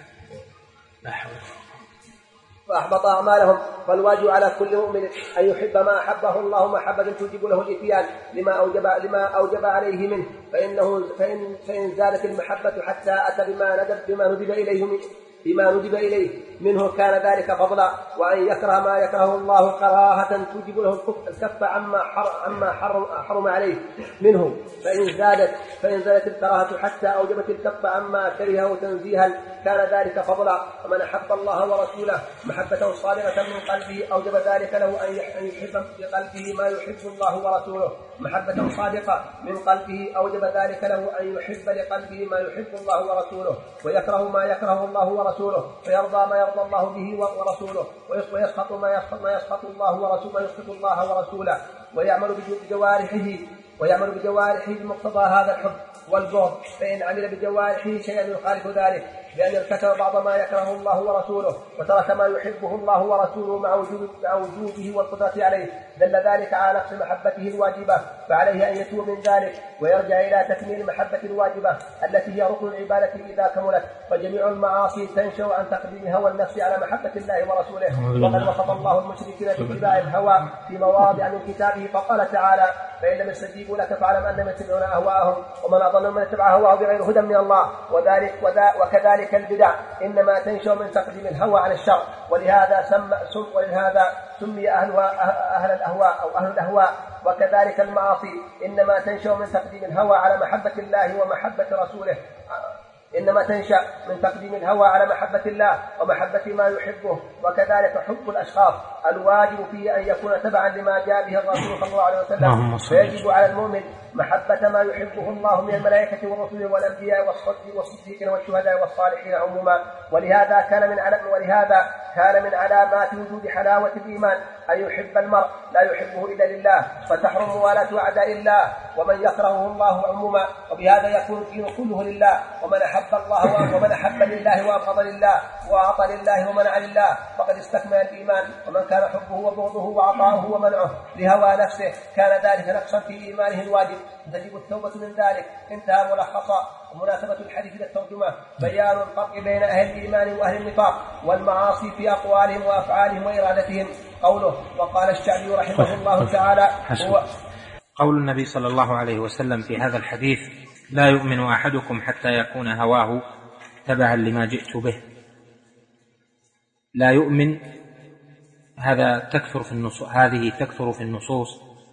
فأحبط أعمالهم. فالواجب على كل مؤمن أن يحب ما أحبه الله محبة توجب له الإتيان لما أوجب, لما أوجب عليه منه، فإنه فإن, فإن زادت المحبة حتى أتى بما ندب بما ندب إليه بما ندب إليه منه كان ذلك فضلا، وأن يكره ما يكره الله كراهة توجب له الكف عما عما حرم عليه منه، فإن زادت فإن زادت الكراهة حتى أوجبت الكف عما كرهه تنزيها كان ذلك فضلا. ومن أحب الله ورسوله محبة صادقة من قلبه أوجب ذلك له أن يحب بقلبه ما يحب الله ورسوله محبة صادقة من قلبه أوجب ذلك له أن يحب لقلبه ما يحب الله ورسوله، ويكره ما يكره الله ورسوله، ويرضى ما يرضى الله به ورسوله، ويسخط ما يسخط ما يسخط الله ورسوله يسخط الله ورسوله، ويعمل بجوارحه ويعمل بجوارحه بمقتضى هذا الحب والبغض. فإن عمل بجوارحه شيئا يخالف ذلك بأن ارتكب بعض ما يكره الله ورسوله وترك ما يحبه الله ورسوله مع وجوده والقدرة عليه دل ذلك على نقص محبته الواجبة، فعليه أن يتوب من ذلك ويرجع إلى تكميل المحبة الواجبة التي هي ركن العبادة إذا كملت. فجميع المعاصي تنشأ عن تقديم هوى النفس على محبة الله ورسوله، وقد وصف الله المشركين باتباع الهوى في مواضع من كتابه فقال تعالى: فإن لم يستجيبوا لك فاعلم أنما يتبعون أهواءهم ومن أضل من اتبع هواه بغير هدى من الله. وذلك وكذلك البدع إنما تنشأ من تقديم الهوى على الشرع، ولهذا سمى سم ولهذا سمي أهلها أهل الأهواء أو أهل الأهواء. وكذلك المعاصي إنما تنشأ من تقديم الهوى على محبة الله ومحبة رسوله إنما تنشأ من تقديم الهوى على محبة الله ومحبة ما يحبه. وكذلك حب الأشخاص الواجب فيه أن يكون تبعا لما جاء به الرسول صلى الله عليه وسلم، فيجب على المؤمن محبة ما يحبه الله من الملائكة والرسل والأنبياء والصديقين والشهداء والصالحين عموما. ولهذا كان من علم ولهذا كان من علامات وجود حلاوة الإيمان أن يحب المرء لا يحبه إلا لله، فتحرم موالاة أعداء الله ومن يكرهه الله عموما، وبهذا يكون الدين كله لله. ومن أحب الله ومن أحب لله وأبغض لله وأعطى لله ومنع لله فقد استكمل الإيمان. ومن كان حبه وبغضه وعطاؤه ومنعه لهوى نفسه كان ذلك نقصا في إيمانه الواجب، تجب التوبة من ذلك. انتهى ملخصا. ومناسبة الحديث للترجمة بيان الفرق بين أهل الإيمان وأهل النفاق والمعاصي في أقوالهم وأفعالهم وإرادتهم. قوله: وقال الشعبي رحمه الله تعالى هو قول النبي صلى الله عليه وسلم في هذا الحديث: لا يؤمن أحدكم حتى يكون هواه تبعا لما جئت به. لا يؤمن هذا تكثر في النصوص هذه تكثر في النصوص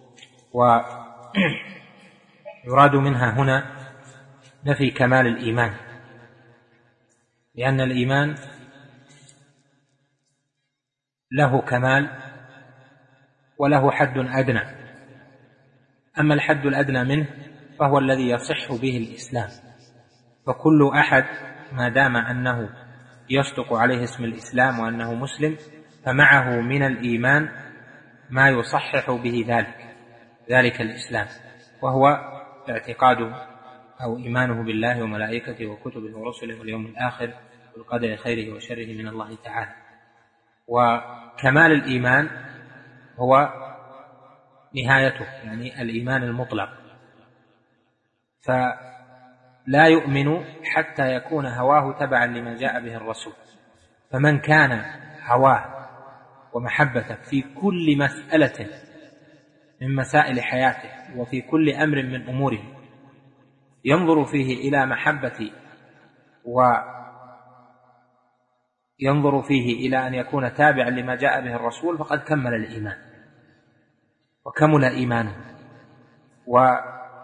ويراد منها هنا نفي كمال الإيمان، لأن الإيمان له كمال وله حد أدنى. أما الحد الأدنى منه فهو الذي يصح به الإسلام، فكل أحد ما دام أنه يصدق عليه اسم الإسلام وأنه مسلم فمعه من الإيمان ما يصحح به ذلك ذلك الإسلام، وهو اعتقاده أو إيمانه بالله وملائكته وكتبه ورسله واليوم الآخر والقدر خيره وشره من الله تعالى. وكمال الإيمان هو نهايته، يعني الإيمان المطلق. فلا يؤمن حتى يكون هواه تبعا لما جاء به الرسول. فمن كان هواه ومحبته في كل مسألة من مسائل حياته وفي كل أمر من أموره ينظر فيه إلى محبة وينظر فيه إلى أن يكون تابعا لما جاء به الرسول فقد كمل الإيمان وكمل إيمانه. وقد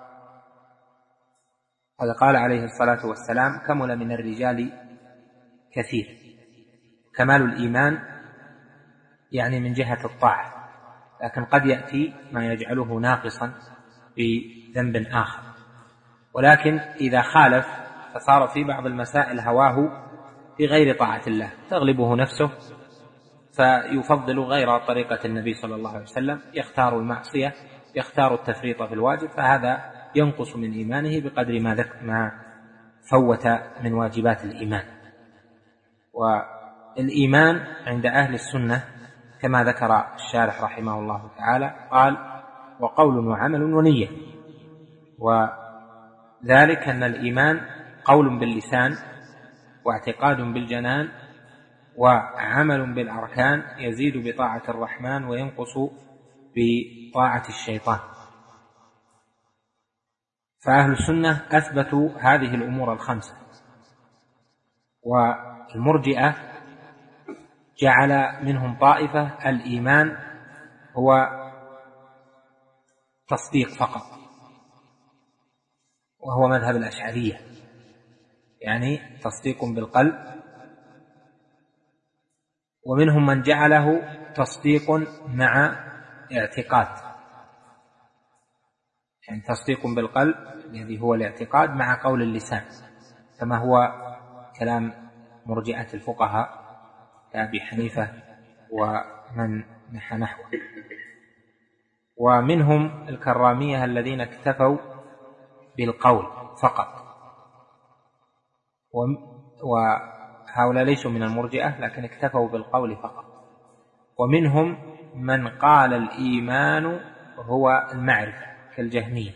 قال عليه الصلاة والسلام: كمل من الرجال كثير. كمال الإيمان يعني من جهة الطاعة، لكن قد يأتي ما يجعله ناقصا بذنب آخر. ولكن إذا خالف فصار في بعض المسائل هواه في غير طاعة الله تغلبه نفسه فيفضل غير طريقة النبي صلى الله عليه وسلم، يختار المعصية، يختار التفريط في الواجب، فهذا ينقص من إيمانه بقدر ما ما فوت من واجبات الإيمان. والإيمان عند أهل السنة كما ذكر الشارح رحمه الله تعالى قال: وقول وعمل ونية. وذلك أن الإيمان قول باللسان واعتقاد بالجنان وعمل بالأركان، يزيد بطاعة الرحمن وينقص بطاعة الشيطان. فأهل السنة أثبتوا هذه الأمور الخمسة، والمرجئة جعل منهم طائفة الإيمان هو تصديق فقط، وهو مذهب الأشعرية، يعني تصديق بالقلب. ومنهم من جعله تصديق مع اعتقاد، يعني تصديق بالقلب الذي هو الاعتقاد مع قول اللسان، كما هو كلام مرجئة الفقهاء كأبي حنيفة ومن نحى نحوه. ومنهم الكرامية الذين اكتفوا بالقول فقط، وهؤلاء ليسوا من المرجئة لكن اكتفوا بالقول فقط. ومنهم من قال الإيمان هو المعرفة كالجهمية.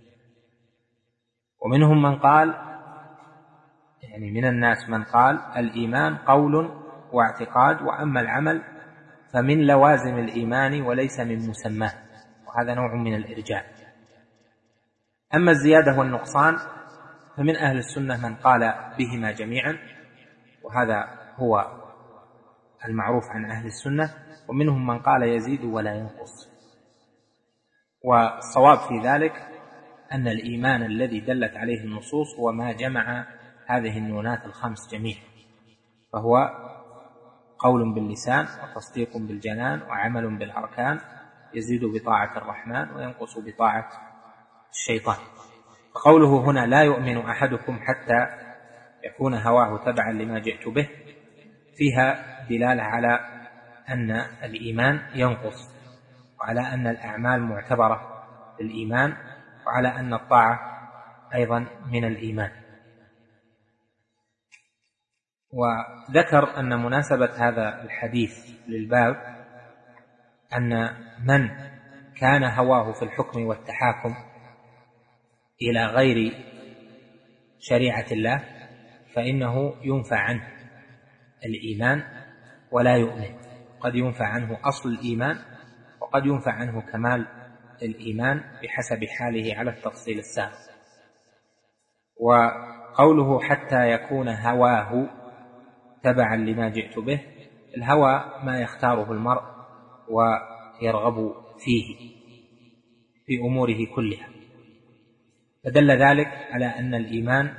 ومنهم من قال، يعني من الناس من قال الإيمان قول واعتقاد، وأما العمل فمن لوازم الإيمان وليس من مسماه، وهذا نوع من الإرجاء. أما الزيادة والنقصان فمن أهل السنة من قال بهما جميعا، وهذا هو المعروف عن أهل السنة. ومنهم من قال يزيد ولا ينقص. والصواب في ذلك أن الإيمان الذي دلت عليه النصوص هو ما جمع هذه النونات الخمس جميعا، فهو قول باللسان وتصديق بالجنان وعمل بالأركان، يزيد بطاعة الرحمن وينقص بطاعة الشيطان. قوله هنا لا يؤمن أحدكم حتى يكون هواه تبعا لما جئت به، فيها دلالة على أن الإيمان ينقص، وعلى أن الأعمال معتبرة للإيمان، وعلى أن الطاعة أيضا من الإيمان. وذكر أن مناسبة هذا الحديث للباب أن من كان هواه في الحكم والتحاكم إلى غير شريعة الله فإنه ينفع عنه الإيمان ولا يؤمن. قد ينفع عنه أصل الإيمان، وقد ينفع عنه كمال الإيمان بحسب حاله على التفصيل السابق. وقوله حتى يكون هواه تبعا لما جئت به، الهوى ما يختاره المرء ويرغب فيه في أموره كلها، فدل ذلك على أن الإيمان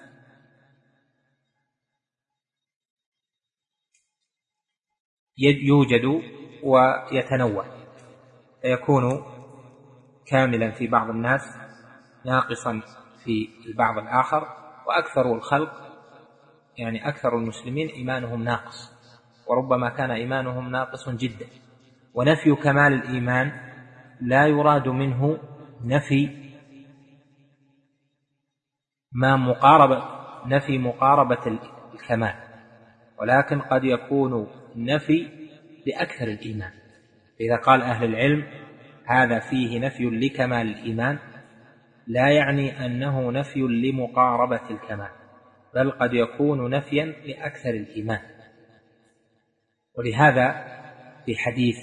يوجد ويتنوع، فيكون كاملا في بعض الناس، ناقصا في البعض الآخر. وأكثر الخلق، يعني أكثر المسلمين، إيمانهم ناقص، وربما كان إيمانهم ناقص جدا. ونفي كمال الإيمان لا يراد منه نفي ما مقاربة نفي مقاربة الكمال، ولكن قد يكون نفي لأكثر الإيمان. إذا قال أهل العلم هذا فيه نفي لكمال الإيمان، لا يعني أنه نفي لمقاربة الكمال، بل قد يكون نفيا لأكثر الإيمان. ولهذا في حديث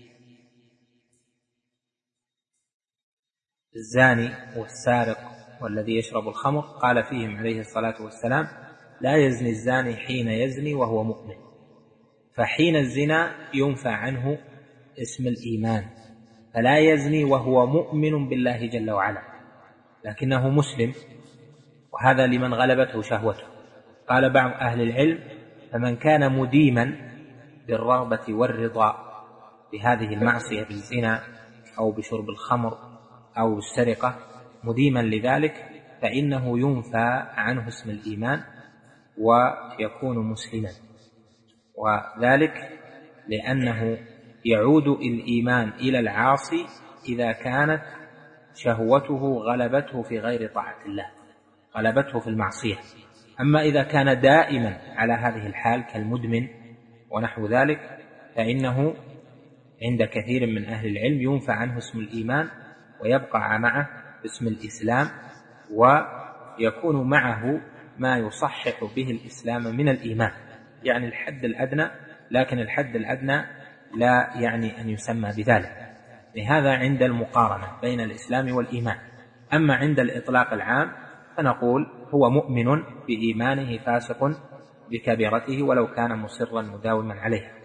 الزاني والسارق والذي يشرب الخمر قال فيهم عليه الصلاة والسلام لا يزني الزاني حين يزني وهو مؤمن. فحين الزنا ينفى عنه اسم الإيمان، فلا يزني وهو مؤمن بالله جل وعلا، لكنه مسلم، وهذا لمن غلبته شهوته. قال بعض أهل العلم فمن كان مديما بالرغبة والرضا بهذه المعصية بالزنا أو بشرب الخمر أو بالسرقة، مديما لذلك، فإنه ينفى عنه اسم الإيمان ويكون مسلما. وذلك لأنه يعود الإيمان إلى العاصي إذا كانت شهوته غلبته في غير طاعة الله، غلبته في المعصية. أما إذا كان دائما على هذه الحال كالمدمن ونحو ذلك، فإنه عند كثير من أهل العلم ينفى عنه اسم الإيمان ويبقى معه اسم الإسلام، ويكون معه ما يصحح به الإسلام من الإيمان، يعني الحد الأدنى، لكن الحد الأدنى لا يعني أن يسمى بذلك. لهذا عند المقارنة بين الإسلام والإيمان. أما عند الإطلاق العام فنقول هو مؤمن بإيمانه فاسق بكبيرته ولو كان مصرا مداوما عليها.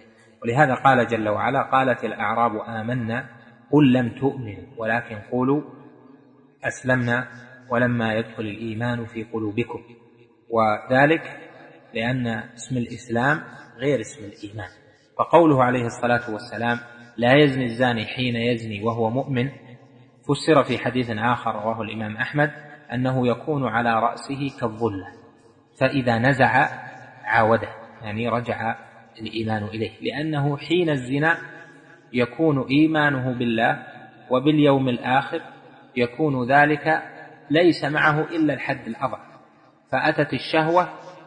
ولهذا قال جل وعلا: قالت الأعراب آمنا قل لم تؤمنوا ولكن قولوا أسلمنا ولما يدخل الإيمان في قلوبكم. وذلك لأن اسم الإسلام غير اسم الإيمان. فقوله عليه الصلاة والسلام: لا يزني الزاني حين يزني وهو مؤمن، فسر في حديث آخر رواه الإمام أحمد أنه يكون على رأسه كالظلة، فإذا نزع عاوده، يعني رجع الإيمان إليه، لأنه حين الزنا يكون إيمانه بالله وباليوم الآخر، يكون ذلك ليس معه إلا الحد الأضعف، فأتت الشهوة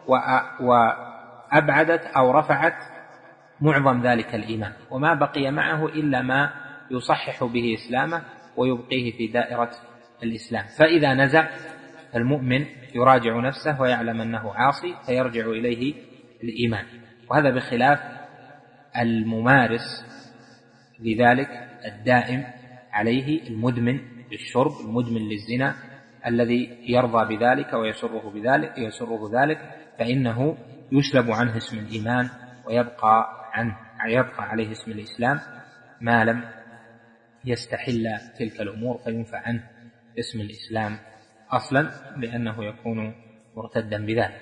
وأبعدت أو رفعت معظم ذلك الإيمان، وما بقي معه إلا ما يصحح به إسلامه ويبقيه في دائرة الإسلام. فإذا نزع المؤمن يراجع نفسه ويعلم أنه عاصي فيرجع إليه الإيمان. وهذا بخلاف الممارس لذلك الدائم عليه، المدمن للشرب، المدمن للزنا، الذي يرضى بذلك ويسره بذلك يسره ذلك، فإنه يسلب عنه اسم الإيمان ويبقى عنه يبقى عليه اسم الإسلام ما لم يستحل تلك الأمور، فينفع عنه اسم الإسلام أصلا، لأنه يكون مرتدا بذلك.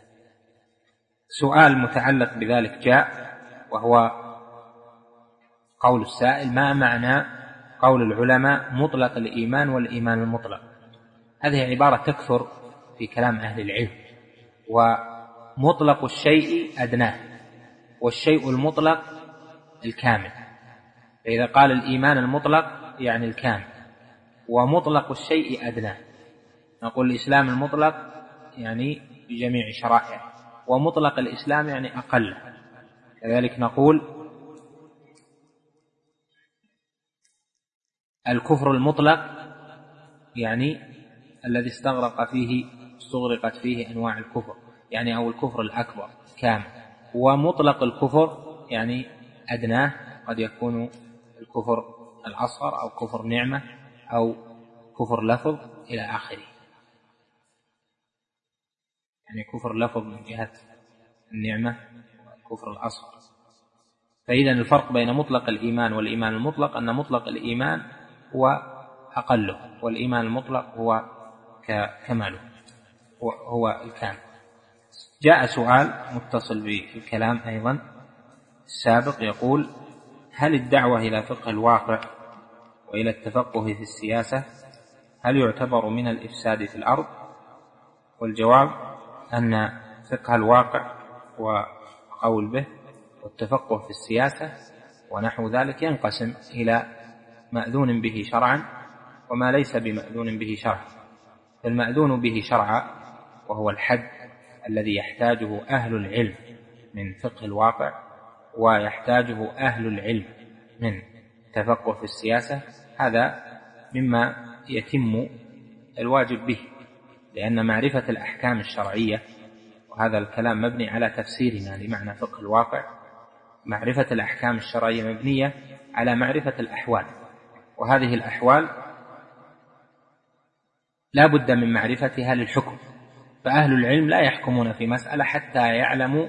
سؤال متعلق بذلك جاء، وهو قول السائل: ما معنى قول العلماء مطلق الإيمان والإيمان المطلق؟ هذه عبارة تكثر في كلام أهل العلم. ومطلق الشيء أدناه، والشيء المطلق الكامل. فإذا قال الإيمان المطلق يعني الكامل، ومطلق الشيء أدناه. نقول الإسلام المطلق يعني بجميع شرائعه، ومطلق الإسلام يعني أقل. كذلك نقول الكفر المطلق يعني الذي استغرق فيه استغرقت فيه أنواع الكفر، يعني أو الكفر الأكبر كامل. ومطلق الكفر يعني أدناه، قد يكون الكفر الأصغر أو كفر نعمة أو كفر لفظ إلى آخره، يعني كفر لفظ من جهة النعمة والكفر الأصغر. فإذا الفرق بين مطلق الإيمان والإيمان المطلق أن مطلق الإيمان هو أقله، والإيمان المطلق هو كماله، هو الكامل. جاء سؤال متصل بالكلام أيضا السابق يقول: هل الدعوة إلى فقه الواقع وإلى التفقه في السياسة هل يعتبر من الإفساد في الأرض؟ والجواب أن فقه الواقع وقول به والتفقه في السياسة ونحو ذلك ينقسم إلى مأذون به شرعا وما ليس بمأذون به شرعا. فالمأذون به شرعا وهو الحد الذي يحتاجه أهل العلم من فقه الواقع ويحتاجه أهل العلم من تفقه في السياسة، هذا مما يتم الواجب به، لأن معرفة الأحكام الشرعية، وهذا الكلام مبني على تفسيرنا لمعنى فقه الواقع، معرفة الأحكام الشرعية مبنية على معرفة الأحوال، وهذه الأحوال لا بد من معرفتها للحكم. فأهل العلم لا يحكمون في مسألة حتى يعلموا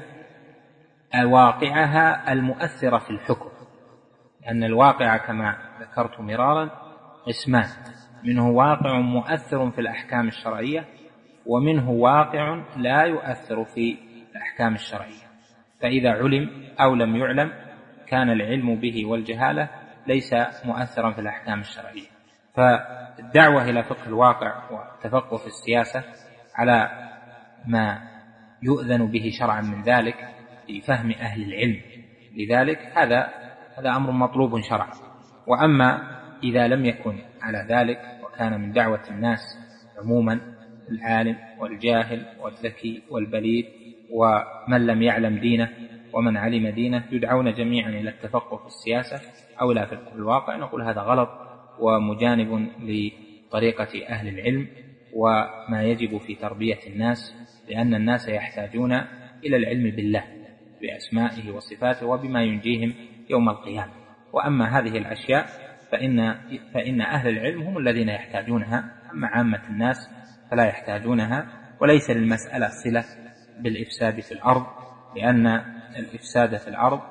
واقعها المؤثرة في الحكم، لأن الواقع كما ذكرت مرارا قسمان: منه واقع مؤثر في الأحكام الشرعية، ومنه واقع لا يؤثر في الأحكام الشرعية. فإذا علم أو لم يعلم كان العلم به والجهالة ليس مؤثرا في الأحكام الشرعية. فالدعوة إلى فقه الواقع والتفقه في السياسة على ما يؤذن به شرعا من ذلك لفهم أهل العلم لذلك، هذا هذا أمر مطلوب شرعا. وأما إذا لم يكن على ذلك وكان من دعوة الناس عموما، العالم والجاهل والذكي والبليد ومن لم يعلم دينه ومن علم دينه يدعون جميعا إلى التفقه في السياسة أو لا في الواقع، نقول هذا غلط ومجانب لطريقة أهل العلم وما يجب في تربية الناس، لأن الناس يحتاجون إلى العلم بالله بأسمائه وصفاته وبما ينجيهم يوم القيامة. وأما هذه الأشياء فإن, فإن أهل العلم هم الذين يحتاجونها، أما عامة الناس فلا يحتاجونها. وليس للمسألة صلة بالإفساد في الأرض، لأن الإفساد في الأرض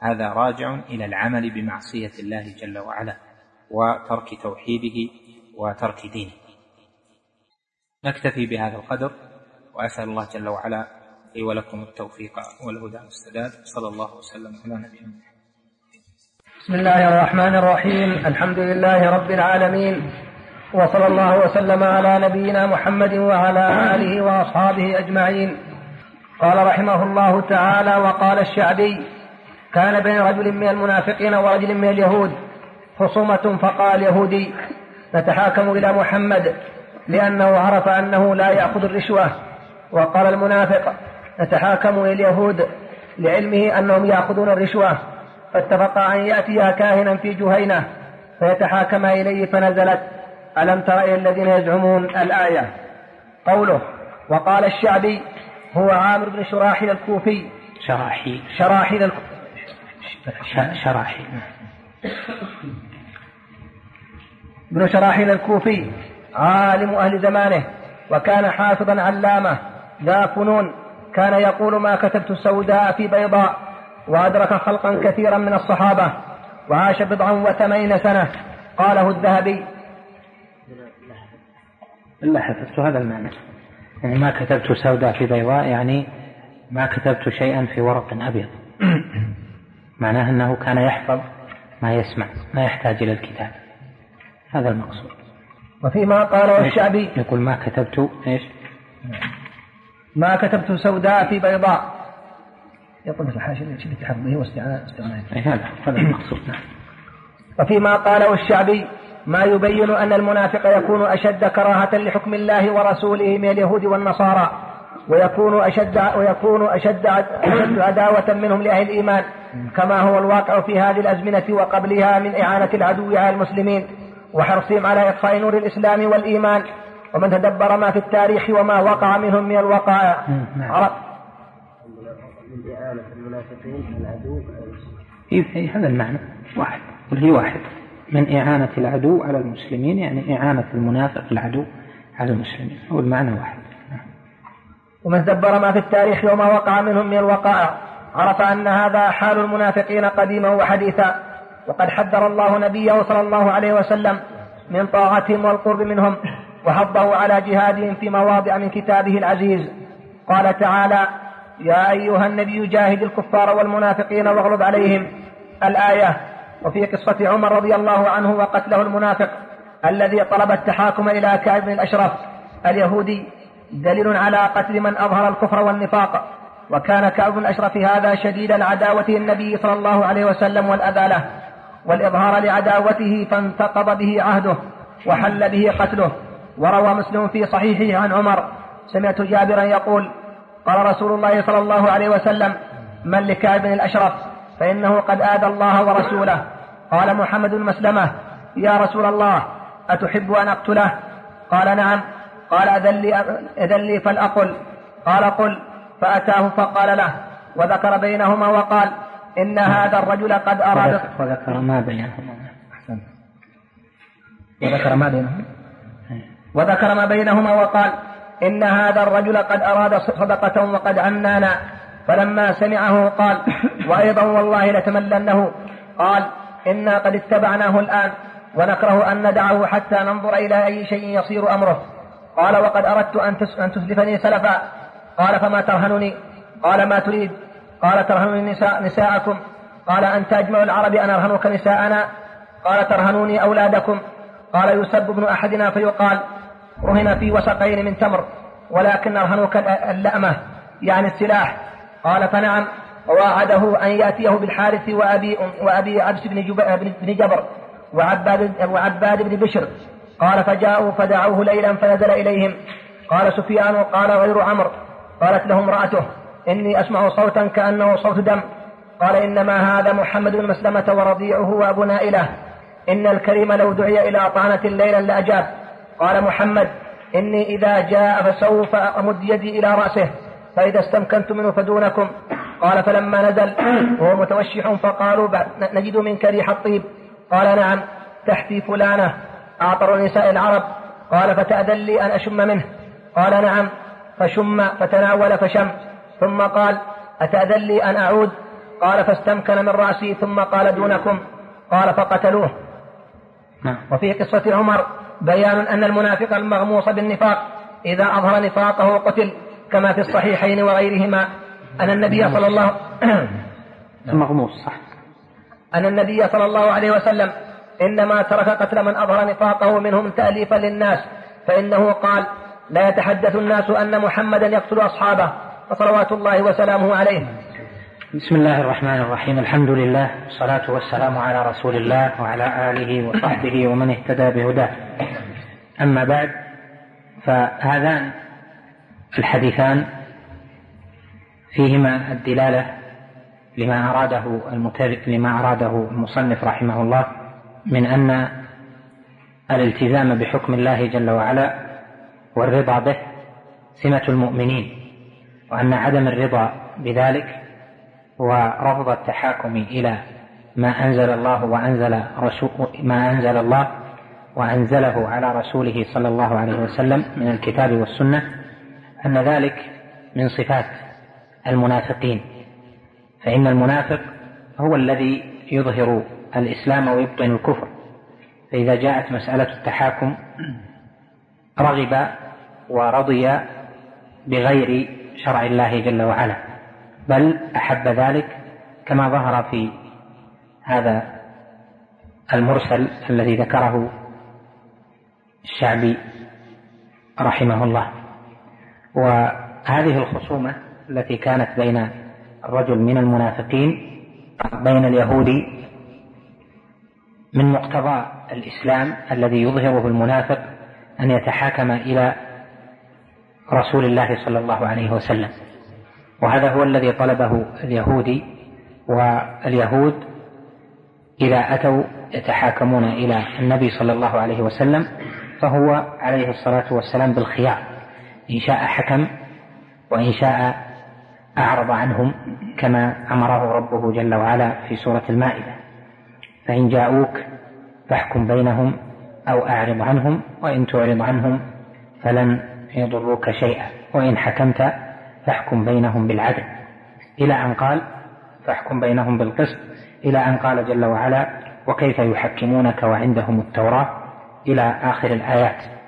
هذا راجع إلى العمل بمعصية الله جل وعلا وترك توحيده وترك دينه. نكتفي بهذا القدر، وأسأل الله جل وعلا لي ولكم التوفيق والهدى والسداد. صلى الله وسلم على نبينا. بسم الله الرحمن الرحيم. الحمد لله رب العالمين، وصلى الله وسلم على نبينا محمد وعلى آله وأصحابه أجمعين. قال رحمه الله تعالى: وقال الشعبي: كان بين رجل من المنافقين ورجل من اليهود خصومة، فقال اليهودي: نتحاكم إلى محمد لأنه عرف أنه لا يأخذ الرشوة. وقال المنافق: نتحاكم إلى اليهود لعلمه أنهم يأخذون الرشوة. فاتفقا أن يأتيا كاهنا في جهينة فيتحاكم إليه، فنزلت: ألم تر إلى الذين يزعمون الآية. قوله: وقال الشعبي هو عامر بن شراحيل الكوفي. شراحيل شراحيل الك... شراحيل بن شراحيل الكوفي، عالم أهل زمانه، وكان حافظا علامة ذا فنون. كان يقول: ما كتبت سوداء في بيضاء. وأدرك خلقا كثيرا من الصحابة، وعاش بضعا وثمانين سنة. قاله الذهبي. لا حفظت هذا المعنى، يعني ما كتبت سوداء في بيضاء، يعني ما كتبت شيئا في ورق أبيض. معناه أنه كان يحفظ ما يسمع، ما يحتاج إلى الكتاب، هذا المقصود. وفيما قاله الشعبي يقول: ما كتبت إيش؟ ما كتبت سوداء في بيضاء. يقول في الحاشية في حفظه واستعناء. هذا المقصود. وفيما قاله الشعبي ما يبين أن المنافق يكون أشد كراهة لحكم الله ورسوله من اليهود والنصارى، ويكون أشد, ويكون أشد, أشد عداوة منهم لأهل الإيمان، كما هو الواقع في هذه الأزمنة وقبلها من إعانة العدو على المسلمين وحرصهم على إطفاء نور الإسلام والإيمان. ومن تدبر ما في التاريخ وما وقع منهم من الوقائع عرف من إعانة المنافقين العدو. إيه هذا المعنى واحد، وهي واحد، من إعانة العدو على المسلمين، يعني إعانة المنافق العدو على المسلمين، هو المعنى واحد. ومن تدبر ما في التاريخ وما وقع منهم من الوقائع عرف أن هذا حال المنافقين قديما وحديثا. وقد حذر الله نبيه صلى الله عليه وسلم من طاعتهم والقرب منهم، وحضه على جهادهم في مواضع من كتابه العزيز. قال تعالى: يا أيها النبي جاهد الكفار والمنافقين واغلظ عليهم، الآية. وفي قصة عمر رضي الله عنه وقتله المنافق الذي طلب التحاكم إلى كعب بن الأشرف اليهودي دليل على قتل من أظهر الكفر والنفاق. وكان كعب بن الأشرف هذا شديد العداوة النبي صلى الله عليه وسلم والأذى له والإظهار لعداوته، فانتقض به عهده وحل به قتله. وروى مسلم في صحيحه عن عمر: سمعت جابرا يقول: قال رسول الله صلى الله عليه وسلم: من لكعب بن الأشرف فإنه قد آذى الله ورسوله. قال محمد بن مسلمة: يا رسول الله أتحب أن أقتله؟ قال: نعم. قال: أذن لي فلأقل. قال: قل. فأتاه فقال له، وذكر بينهما وقال: إن هذا الرجل قد أراد. وذكر ما بينهما. وذكر ما بينهما وذكر ما بينهما وقال: إن هذا الرجل قد أراد صدقة وقد عنانا. فلما سمعه قال: وأيضا والله لتملنه. قال: إنا قد اتبعناه الآن ونكره أن ندعه حتى ننظر إلى أي شيء يصير أمره. قال: وقد أردت أن تسلفني سلفا. قال: فما ترهنني؟ قال: ما تريد؟ قال: ترهنني نساء نساءكم. قال: أن تجمع العرب أن أرهنك نساءنا؟ قال: ترهنوني أولادكم. قال: يسب ابن أحدنا فيقال: رهن في وسقين من تمر، ولكن أرهنك اللأمة، يعني السلاح. قال: فنعم. وواعده أن يأتيه بالحارث وأبي, وأبي عبس بن جبر وعباد, وعباد بن بشر. قال: فجاءوا فدعوه ليلا فنزل إليهم. قال سفيان: قال غير عمرو. قالت له امرأته: إني أسمع صوتا كأنه صوت دم. قال: إنما هذا محمد بن مسلمة ورضيعه وأبو نائلة. إن الكريم لو دعي إلى طعنة ليلا لأجاب. قال محمد: إني إذا جاء فسوف أمد يدي إلى رأسه، فإذا استمكنت منه فدونكم. قال: فلما نزل وهو متوشح فقالوا: نجد منك ريح الطيب. قال: نعم، تحتي فلانة أعطر نساء العرب. قال: فتأذن لي أن أشم منه؟ قال: نعم. فشم فتناول فشم، ثم قال: أتأذن لي أن أعود؟ قال فاستمكن من رأسي ثم قال دونكم، قال فقتلوه. وفي قصة عمر بيان أن المنافق المغموس بالنفاق إذا أظهر نفاقه قتل، كما في الصحيحين وغيرهما أن النبي صلى الله المغموس صح أن النبي صلى الله عليه وسلم إنما ترك قتل من أظهر نفاقه منهم تأليفا للناس، فإنه قال لا يتحدث الناس أن محمدا يقتل أصحابه، فصلوات الله وسلامه عليه. بسم الله الرحمن الرحيم. الحمد لله والصلاة والسلام على رسول الله وعلى آله وصحبه ومن اهتدى بهداه. أما بعد، فهذان الحديثان فيهما الدلالة لما أراده لما أراده المصنف رحمه الله من أن الالتزام بحكم الله جل وعلا والرضا به سمة المؤمنين، وأن عدم الرضا بذلك ورفض التحاكم إلى ما أنزل الله وأنزل رسول ما أنزل الله وأنزله على رسوله صلى الله عليه وسلم من الكتاب والسنة، أن ذلك من صفات المنافقين. فإن المنافق هو الذي يظهر الإسلام ويبطن الكفر، فإذا جاءت مسألة التحاكم رغب ورضي بغير شرع الله جل وعلا، بل أحب ذلك كما ظهر في هذا المرسل الذي ذكره الشعبي رحمه الله. وهذه الخصومة التي كانت بين الرجل من المنافقين بين اليهود من مقتضى الإسلام الذي يظهره المنافق أن يتحاكم إلى رسول الله صلى الله عليه وسلم، وهذا هو الذي طلبه اليهودي. واليهود إذا أتوا يتحاكمون إلى النبي صلى الله عليه وسلم فهو عليه الصلاة والسلام بالخيار، إن شاء حكم وإن شاء أعرض عنهم كما أمره ربه جل وعلا في سورة المائدة: فإن جاءوك فاحكم بينهم أو أعرض عنهم وإن تعرض عنهم فلن يضروك شيئا وإن حكمت فاحكم بينهم بالعدل، إلى أن قال فاحكم بينهم بالقسط، إلى أن قال جل وعلا: وكيف يحكمونك وعندهم التوراة، إلى آخر الآيات.